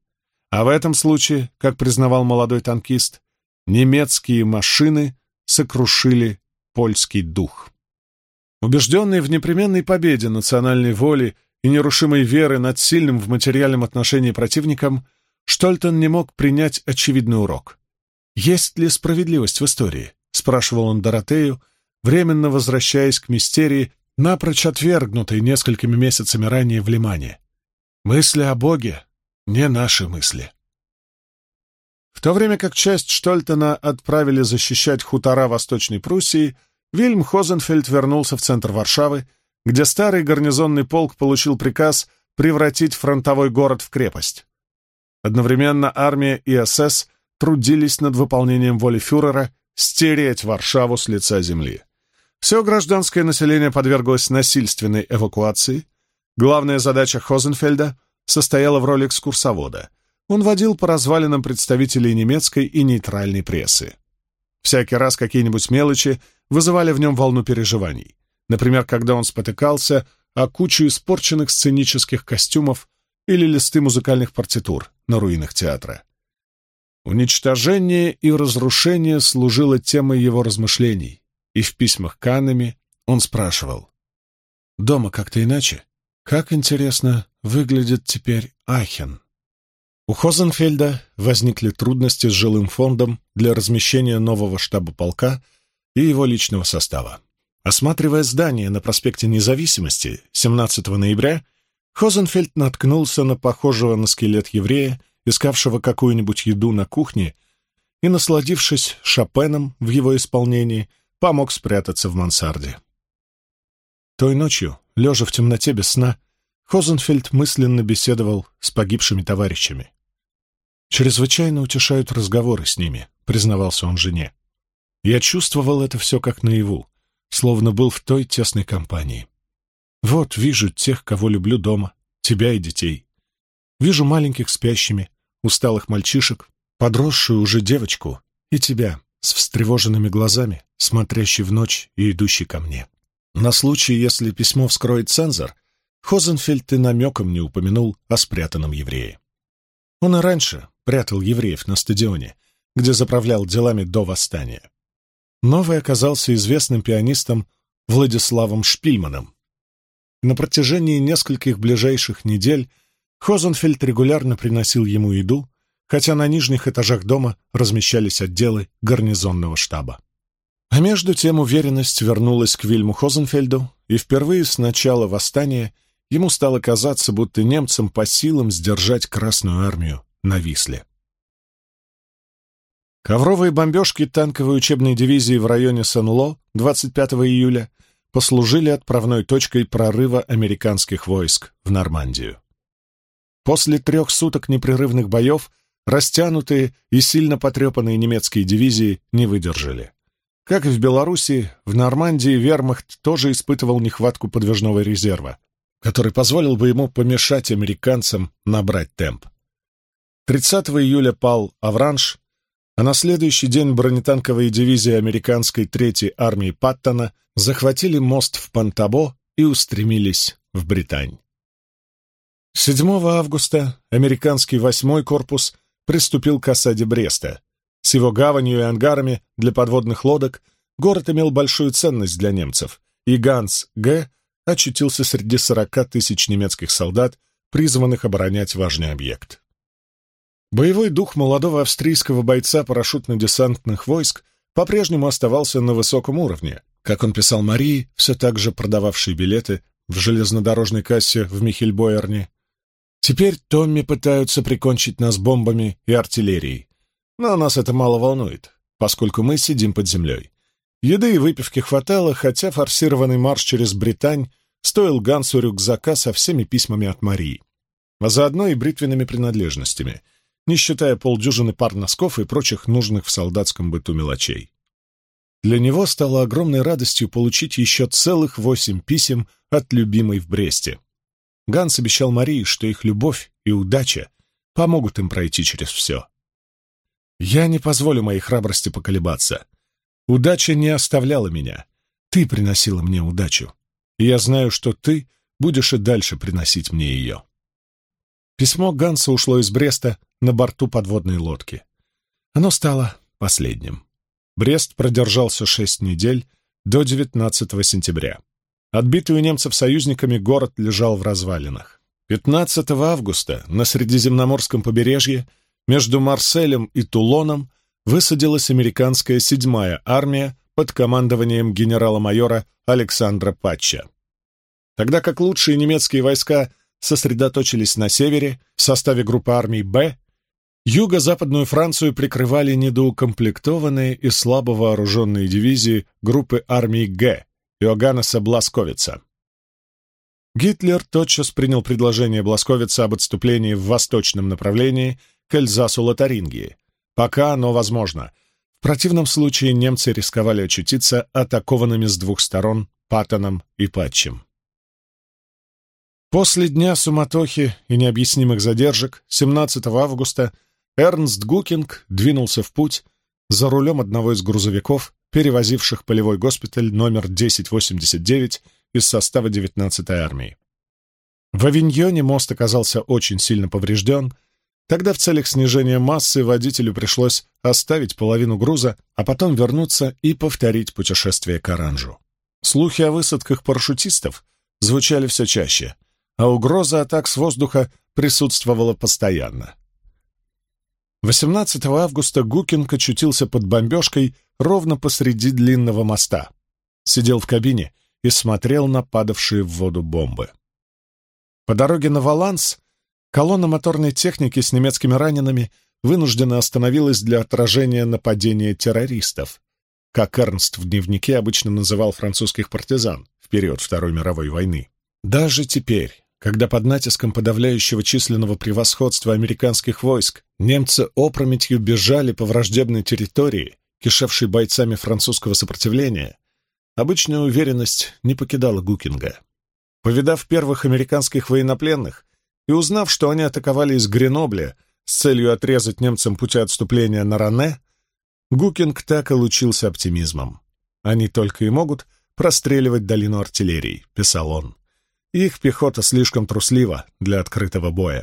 А в этом случае, как признавал молодой танкист, немецкие машины сокрушили польский дух. Убежденный в непременной победе национальной воли и нерушимой веры над сильным в материальном отношении противником, Штольтен не мог принять очевидный урок. «Есть ли справедливость в истории?» — спрашивал он Доротею, временно возвращаясь к мистерии, напрочь отвергнутой несколькими месяцами ранее в Лимане. «Мысли о Боге — не наши мысли». В то время как часть Штольтена отправили защищать хутора Восточной Пруссии, Вильм Хозенфельд вернулся в центр Варшавы, где старый гарнизонный полк получил приказ превратить фронтовой город в крепость. Одновременно армия и СС трудились над выполнением воли фюрера стереть Варшаву с лица земли. Все гражданское население подверглось насильственной эвакуации. Главная задача Хозенфельда состояла в роли экскурсовода. Он водил по развалинам представителей немецкой и нейтральной прессы. Всякий раз какие-нибудь мелочи вызывали в нем волну переживаний. Например, когда он спотыкался о кучу испорченных сценических костюмов или листы музыкальных партитур на руинах театра. Уничтожение и разрушение служило темой его размышлений, и в письмах к Аннеме он спрашивал: «Дома как-то иначе? Как, интересно, выглядит теперь Ахен?» У Хозенфельда возникли трудности с жилым фондом для размещения нового штаба полка и его личного состава. Осматривая здание на проспекте Независимости 17 ноября, Хозенфельд наткнулся на похожего на скелет еврея, искавшего какую-нибудь еду на кухне, и, насладившись Шопеном в его исполнении, помог спрятаться в мансарде. Той ночью, лежа в темноте без сна, Хозенфельд мысленно беседовал с погибшими товарищами. «Чрезвычайно утешают разговоры с ними», — признавался он жене. «Я чувствовал это все как наяву, словно был в той тесной компании. Вот вижу тех, кого люблю дома, тебя и детей. Вижу маленьких спящими, усталых мальчишек, подросшую уже девочку и тебя с встревоженными глазами, смотрящий в ночь и идущий ко мне». На случай, если письмо вскроет цензор, Хозенфельд и намеком не упомянул о спрятанном еврее. Он и раньше прятал евреев на стадионе, где заправлял делами до восстания. Новый оказался известным пианистом Владиславом Шпильманом. На протяжении нескольких ближайших недель Хозенфельд регулярно приносил ему еду, хотя на нижних этажах дома размещались отделы гарнизонного штаба. А между тем уверенность вернулась к Вильму Хозенфельду, и впервые с начала восстания ему стало казаться, будто немцам по силам сдержать Красную армию на Висле. Ковровые бомбежки танковой учебной дивизии в районе Сен-Ло 25 июля послужили отправной точкой прорыва американских войск в Нормандию. После 3 суток непрерывных боев растянутые и сильно потрепанные немецкие дивизии не выдержали. Как и в Белоруссии, в Нормандии вермахт тоже испытывал нехватку подвижного резерва, который позволил бы ему помешать американцам набрать темп. 30 июля пал Авранж, а на следующий день бронетанковые дивизии американской 3-й армии Паттона захватили мост в Пантабо и устремились в Британь. 7 августа американский 8-й корпус приступил к осаде Бреста. С его гаванью и ангарами для подводных лодок город имел большую ценность для немцев, и Ганс Г. очутился среди 40 тысяч немецких солдат, призванных оборонять важный объект. Боевой дух молодого австрийского бойца парашютно-десантных войск по-прежнему оставался на высоком уровне, как он писал Марии, все так же продававшей билеты в железнодорожной кассе в Михельбоерне. «Теперь Томми пытаются прикончить нас бомбами и артиллерией, но нас это мало волнует, поскольку мы сидим под землей. Еды и выпивки хватало, хотя форсированный марш через Британь стоил Гансу рюкзака со всеми письмами от Марии, а заодно и бритвенными принадлежностями, не считая полдюжины пар носков и прочих нужных в солдатском быту мелочей. Для него стало огромной радостью получить еще целых 8 писем от любимой в Бресте. Ганс обещал Марии, что их любовь и удача помогут им пройти через все. «Я не позволю моей храбрости поколебаться. Удача не оставляла меня. Ты приносила мне удачу. И я знаю, что ты будешь и дальше приносить мне ее». Письмо Ганса ушло из Бреста на борту подводной лодки. Оно стало последним. Брест продержался 6 недель, до 19 сентября. Отбитый у немцев союзниками, город лежал в развалинах. 15 августа на Средиземноморском побережье между Марселем и Тулоном высадилась американская 7-я армия под командованием генерала-майора Александра Патча. Тогда как лучшие немецкие войска сосредоточились на севере в составе группы армий «Б», юго-западную Францию прикрывали недоукомплектованные и слабо вооруженные дивизии группы армий «Г» Иоганнеса Бласковица. Гитлер тотчас принял предложение Бласковица об отступлении в восточном направлении к Эльзасу-Лотарингии, пока оно возможно. В противном случае немцы рисковали очутиться атакованными с двух сторон Паттоном и Патчем. После дня суматохи и необъяснимых задержек 17 августа Эрнст Гукинг двинулся в путь за рулем одного из грузовиков, перевозивших полевой госпиталь номер 1089 из состава 19-й армии. В Авиньоне мост оказался очень сильно поврежден. Тогда в целях снижения массы водителю пришлось оставить половину груза, а потом вернуться и повторить путешествие к Оранжу. Слухи о высадках парашютистов звучали все чаще, а угроза атак с воздуха присутствовала постоянно. 18 августа Гукинг очутился под бомбежкой ровно посреди длинного моста. Сидел в кабине и смотрел на падавшие в воду бомбы. По дороге на Валанс колонна моторной техники с немецкими ранеными вынуждена остановилась для отражения нападения террористов, как Эрнст в дневнике обычно называл французских партизан в период Второй мировой войны. Даже теперь, когда под натиском подавляющего численного превосходства американских войск немцы опрометью бежали по враждебной территории, кишевшей бойцами французского сопротивления, обычная уверенность не покидала Гукинга. Повидав первых американских военнопленных и узнав, что они атаковали из Гренобля с целью отрезать немцам пути отступления на Ране, Гукинг так и лучился оптимизмом. «Они только и могут простреливать долину артиллерии», — писал он. «Их пехота слишком труслива для открытого боя».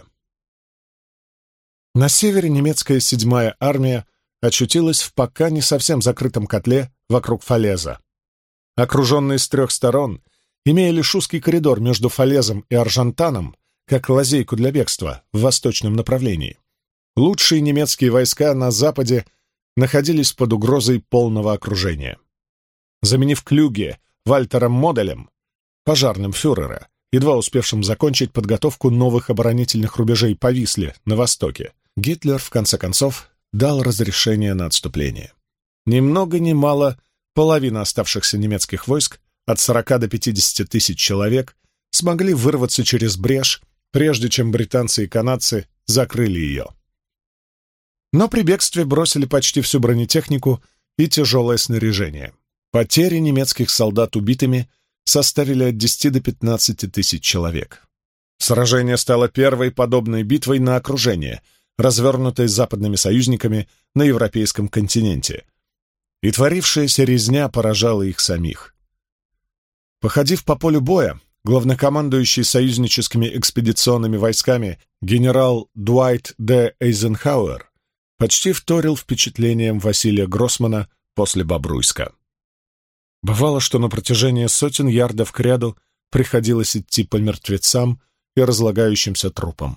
На севере немецкая 7-я армия очутилась в пока не совсем закрытом котле вокруг Фалеза. Окруженный с 3 сторон, имея лишь узкий коридор между Фалезом и Аржантаном, как лазейку для бегства в восточном направлении, лучшие немецкие войска на западе находились под угрозой полного окружения. Заменив Клюге Вальтером Моделем, пожарным фюрера, едва успевшим закончить подготовку новых оборонительных рубежей по Висле на востоке, Гитлер, в конце концов, дал разрешение на отступление. Ни много ни мало половина оставшихся немецких войск, от 40 до 50 тысяч человек, смогли вырваться через брешь, прежде чем британцы и канадцы закрыли ее. Но при бегстве бросили почти всю бронетехнику и тяжелое снаряжение. Потери немецких солдат убитыми составили от 10 до 15 тысяч человек. Сражение стало первой подобной битвой на окружение, развернутой западными союзниками на европейском континенте, и творившаяся резня поражала их самих. Походив по полю боя, главнокомандующий союзническими экспедиционными войсками генерал Дуайт Д. Эйзенхауэр почти вторил впечатлениям Василия Гроссмана после Бобруйска. Бывало, что на протяжении сотен ярдов кряду приходилось идти по мертвецам и разлагающимся трупам.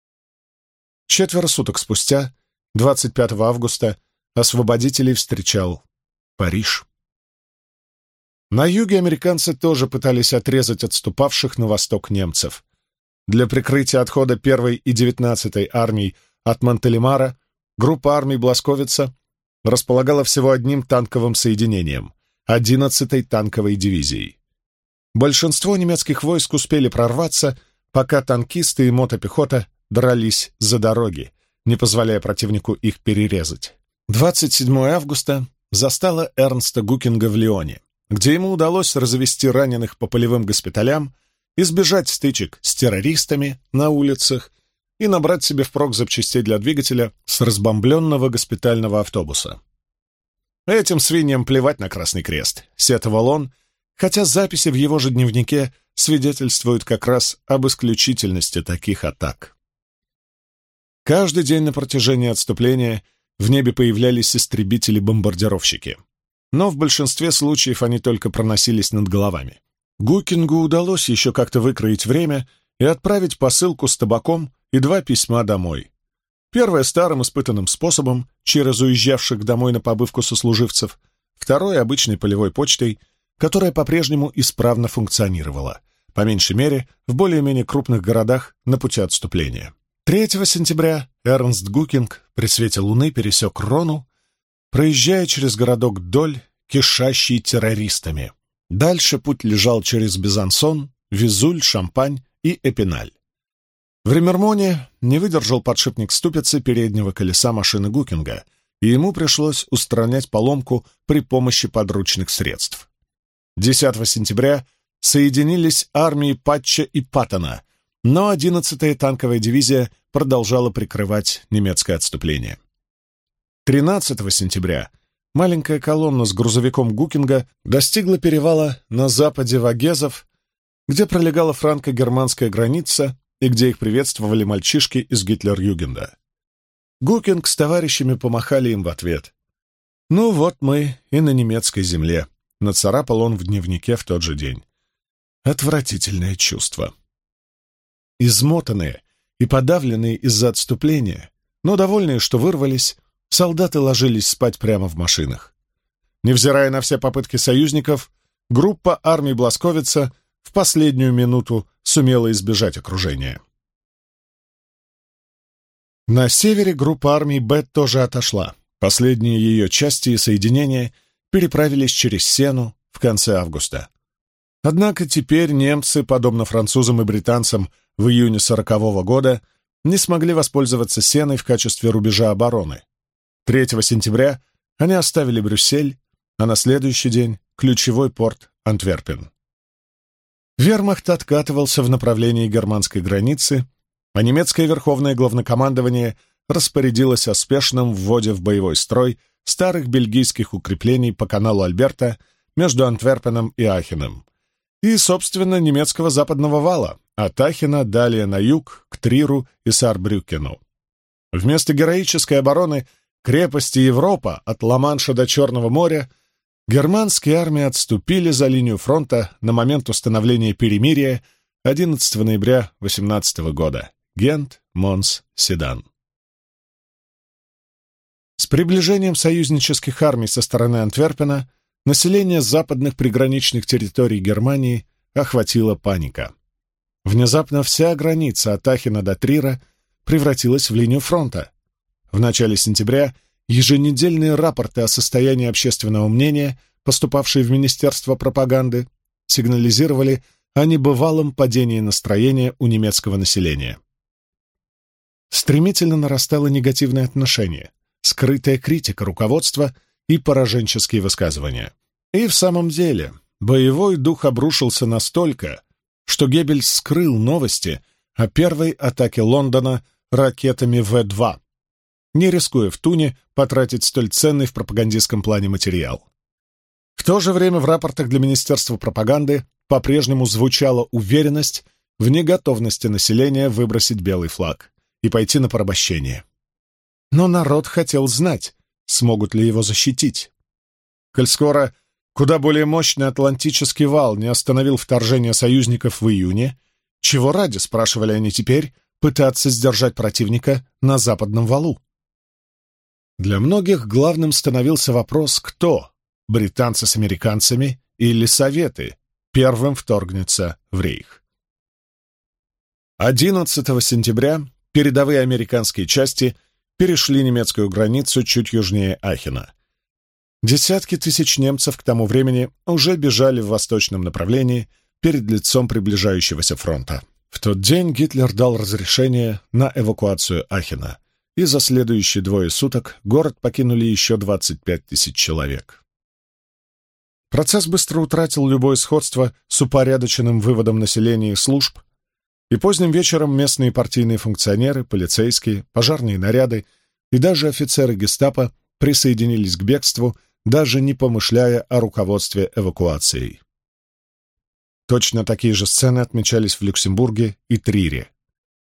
4 суток спустя, 25 августа, освободителей встречал Париж. На юге американцы тоже пытались отрезать отступавших на восток немцев. Для прикрытия отхода 1-й и 19-й армий от Монтелемара группа армий Бласковица располагала всего одним танковым соединением — 11-й танковой дивизией. Большинство немецких войск успели прорваться, пока танкисты и мотопехота дрались за дороги, не позволяя противнику их перерезать. 27 августа застало Эрнста Гукинга в Лионе, где ему удалось развести раненых по полевым госпиталям, избежать стычек с террористами на улицах и набрать себе впрок запчастей для двигателя с разбомбленного госпитального автобуса. «Этим свиньям плевать на Красный Крест», — сетовал он, хотя записи в его же дневнике свидетельствуют как раз об исключительности таких атак. Каждый день на протяжении отступления в небе появлялись истребители-бомбардировщики. Но в большинстве случаев они только проносились над головами. Гукингу удалось еще как-то выкроить время и отправить посылку с табаком и 2 письма домой. Первое старым испытанным способом, через уезжавших домой на побывку сослуживцев, второе обычной полевой почтой, которая по-прежнему исправно функционировала, по меньшей мере, в более-менее крупных городах на пути отступления. 3 сентября Эрнст Гукинг при свете луны пересек Рону, проезжая через городок Доль, кишащий террористами. Дальше путь лежал через Безансон, Визуль, Шампань и Эпиналь. В Ремермоне не выдержал подшипник ступицы переднего колеса машины Гукинга, и ему пришлось устранять поломку при помощи подручных средств. 10 сентября соединились армии Патча и Паттона, но 11-я танковая дивизия продолжала прикрывать немецкое отступление. 13 сентября маленькая колонна с грузовиком Гукинга достигла перевала на западе Вагезов, где пролегала франко-германская граница и где их приветствовали мальчишки из Гитлер-Югенда. Гукинг с товарищами помахали им в ответ. «Ну вот мы и на немецкой земле», — нацарапал он в дневнике в тот же день. Отвратительное чувство. Измотанные и подавленные из-за отступления, но довольные, что вырвались, солдаты ложились спать прямо в машинах. Невзирая на все попытки союзников, группа армий Бласковица в последнюю минуту сумела избежать окружения. На севере группа армий Б тоже отошла. Последние ее части и соединения переправились через Сену в конце августа. Однако теперь немцы, подобно французам и британцам в июне 1940 года, не смогли воспользоваться Сеной в качестве рубежа обороны. 3 сентября они оставили Брюссель, а на следующий день — ключевой порт Антверпен. Вермахт откатывался в направлении германской границы, а немецкое верховное главнокомандование распорядилось о спешном вводе в боевой строй старых бельгийских укреплений по каналу Альберта между Антверпеном и Ахеном и, собственно, немецкого западного вала, от Ахена далее на юг, к Триру и Саарбрюкену. Вместо героической обороны крепости Европа от Ла-Манша до Черного моря германские армии отступили за линию фронта на момент установления перемирия 11 ноября 18 года. Гент, Монс, Седан. С приближением союзнических армий со стороны Антверпена население западных приграничных территорий Германии охватила паника. Внезапно вся граница от Ахена до Трира превратилась в линию фронта. В начале сентября еженедельные рапорты о состоянии общественного мнения, поступавшие в Министерство пропаганды, сигнализировали о небывалом падении настроения у немецкого населения. Стремительно нарастало негативное отношение, скрытая критика руководства и пораженческие высказывания. И в самом деле, боевой дух обрушился настолько, что Геббельс скрыл новости о первой атаке Лондона ракетами В-2, не рискуя в Туне потратить столь ценный в пропагандистском плане материал. В то же время в рапортах для Министерства пропаганды по-прежнему звучала уверенность в неготовности населения выбросить белый флаг и пойти на порабощение. Но народ хотел знать, смогут ли его защитить. Коль скоро куда более мощный Атлантический вал не остановил вторжение союзников в июне, чего ради, спрашивали они теперь, пытаться сдержать противника на западном валу? Для многих главным становился вопрос, кто — британцы с американцами или Советы — первым вторгнется в рейх. 11 сентября передовые американские части перешли немецкую границу чуть южнее Ахена. Десятки тысяч немцев к тому времени уже бежали в восточном направлении перед лицом приближающегося фронта. В тот день Гитлер дал разрешение на эвакуацию Ахена, и за следующие 2 суток город покинули еще 25 тысяч человек. Процесс быстро утратил любое сходство с упорядоченным выводом населения и служб, и поздним вечером местные партийные функционеры, полицейские, пожарные наряды и даже офицеры гестапо присоединились к бегству, даже не помышляя о руководстве эвакуацией. Точно такие же сцены отмечались в Люксембурге и Трире.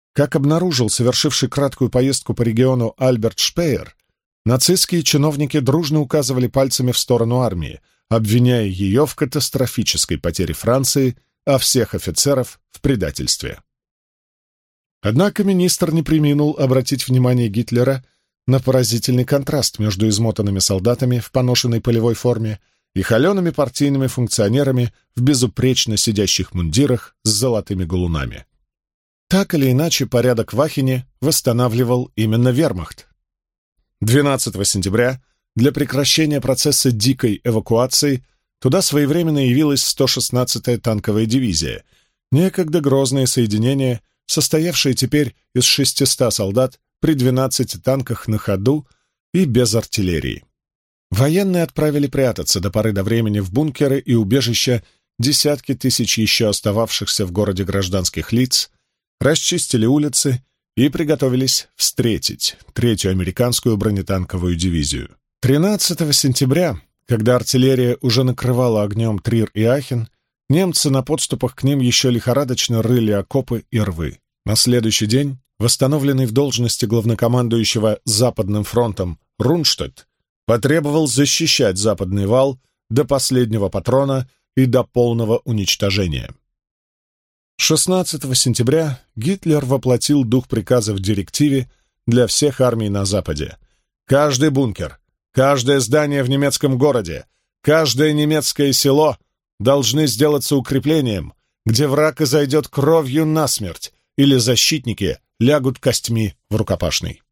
Как обнаружил совершивший краткую поездку по региону Альберт Шпеер, нацистские чиновники дружно указывали пальцами в сторону армии, обвиняя ее в катастрофической потере Франции, а всех офицеров в предательстве. Однако министр не преминул обратить внимание Гитлера на поразительный контраст между измотанными солдатами в поношенной полевой форме и холеными партийными функционерами в безупречно сидящих мундирах с золотыми галунами. Так или иначе, порядок в Ахене восстанавливал именно вермахт. 12 сентября для прекращения процесса дикой эвакуации туда своевременно явилась 116-я танковая дивизия, некогда грозное соединение, состоявшее теперь из 600 солдат при 12 танках на ходу и без артиллерии. Военные отправили прятаться до поры до времени в бункеры и убежища десятки тысяч еще остававшихся в городе гражданских лиц, расчистили улицы и приготовились встретить третью американскую бронетанковую дивизию. 13 сентября, когда артиллерия уже накрывала огнем Трир и Ахен, немцы на подступах к ним еще лихорадочно рыли окопы и рвы. На следующий день восстановленный в должности главнокомандующего Западным фронтом Рунштедт потребовал защищать Западный вал до последнего патрона и до полного уничтожения. 16 сентября Гитлер воплотил дух приказа в директиве для всех армий на Западе. Каждый бункер, каждое здание в немецком городе, каждое немецкое село должны сделаться укреплением, где враг изойдет кровью насмерть или защитники лягут костьми в рукопашный.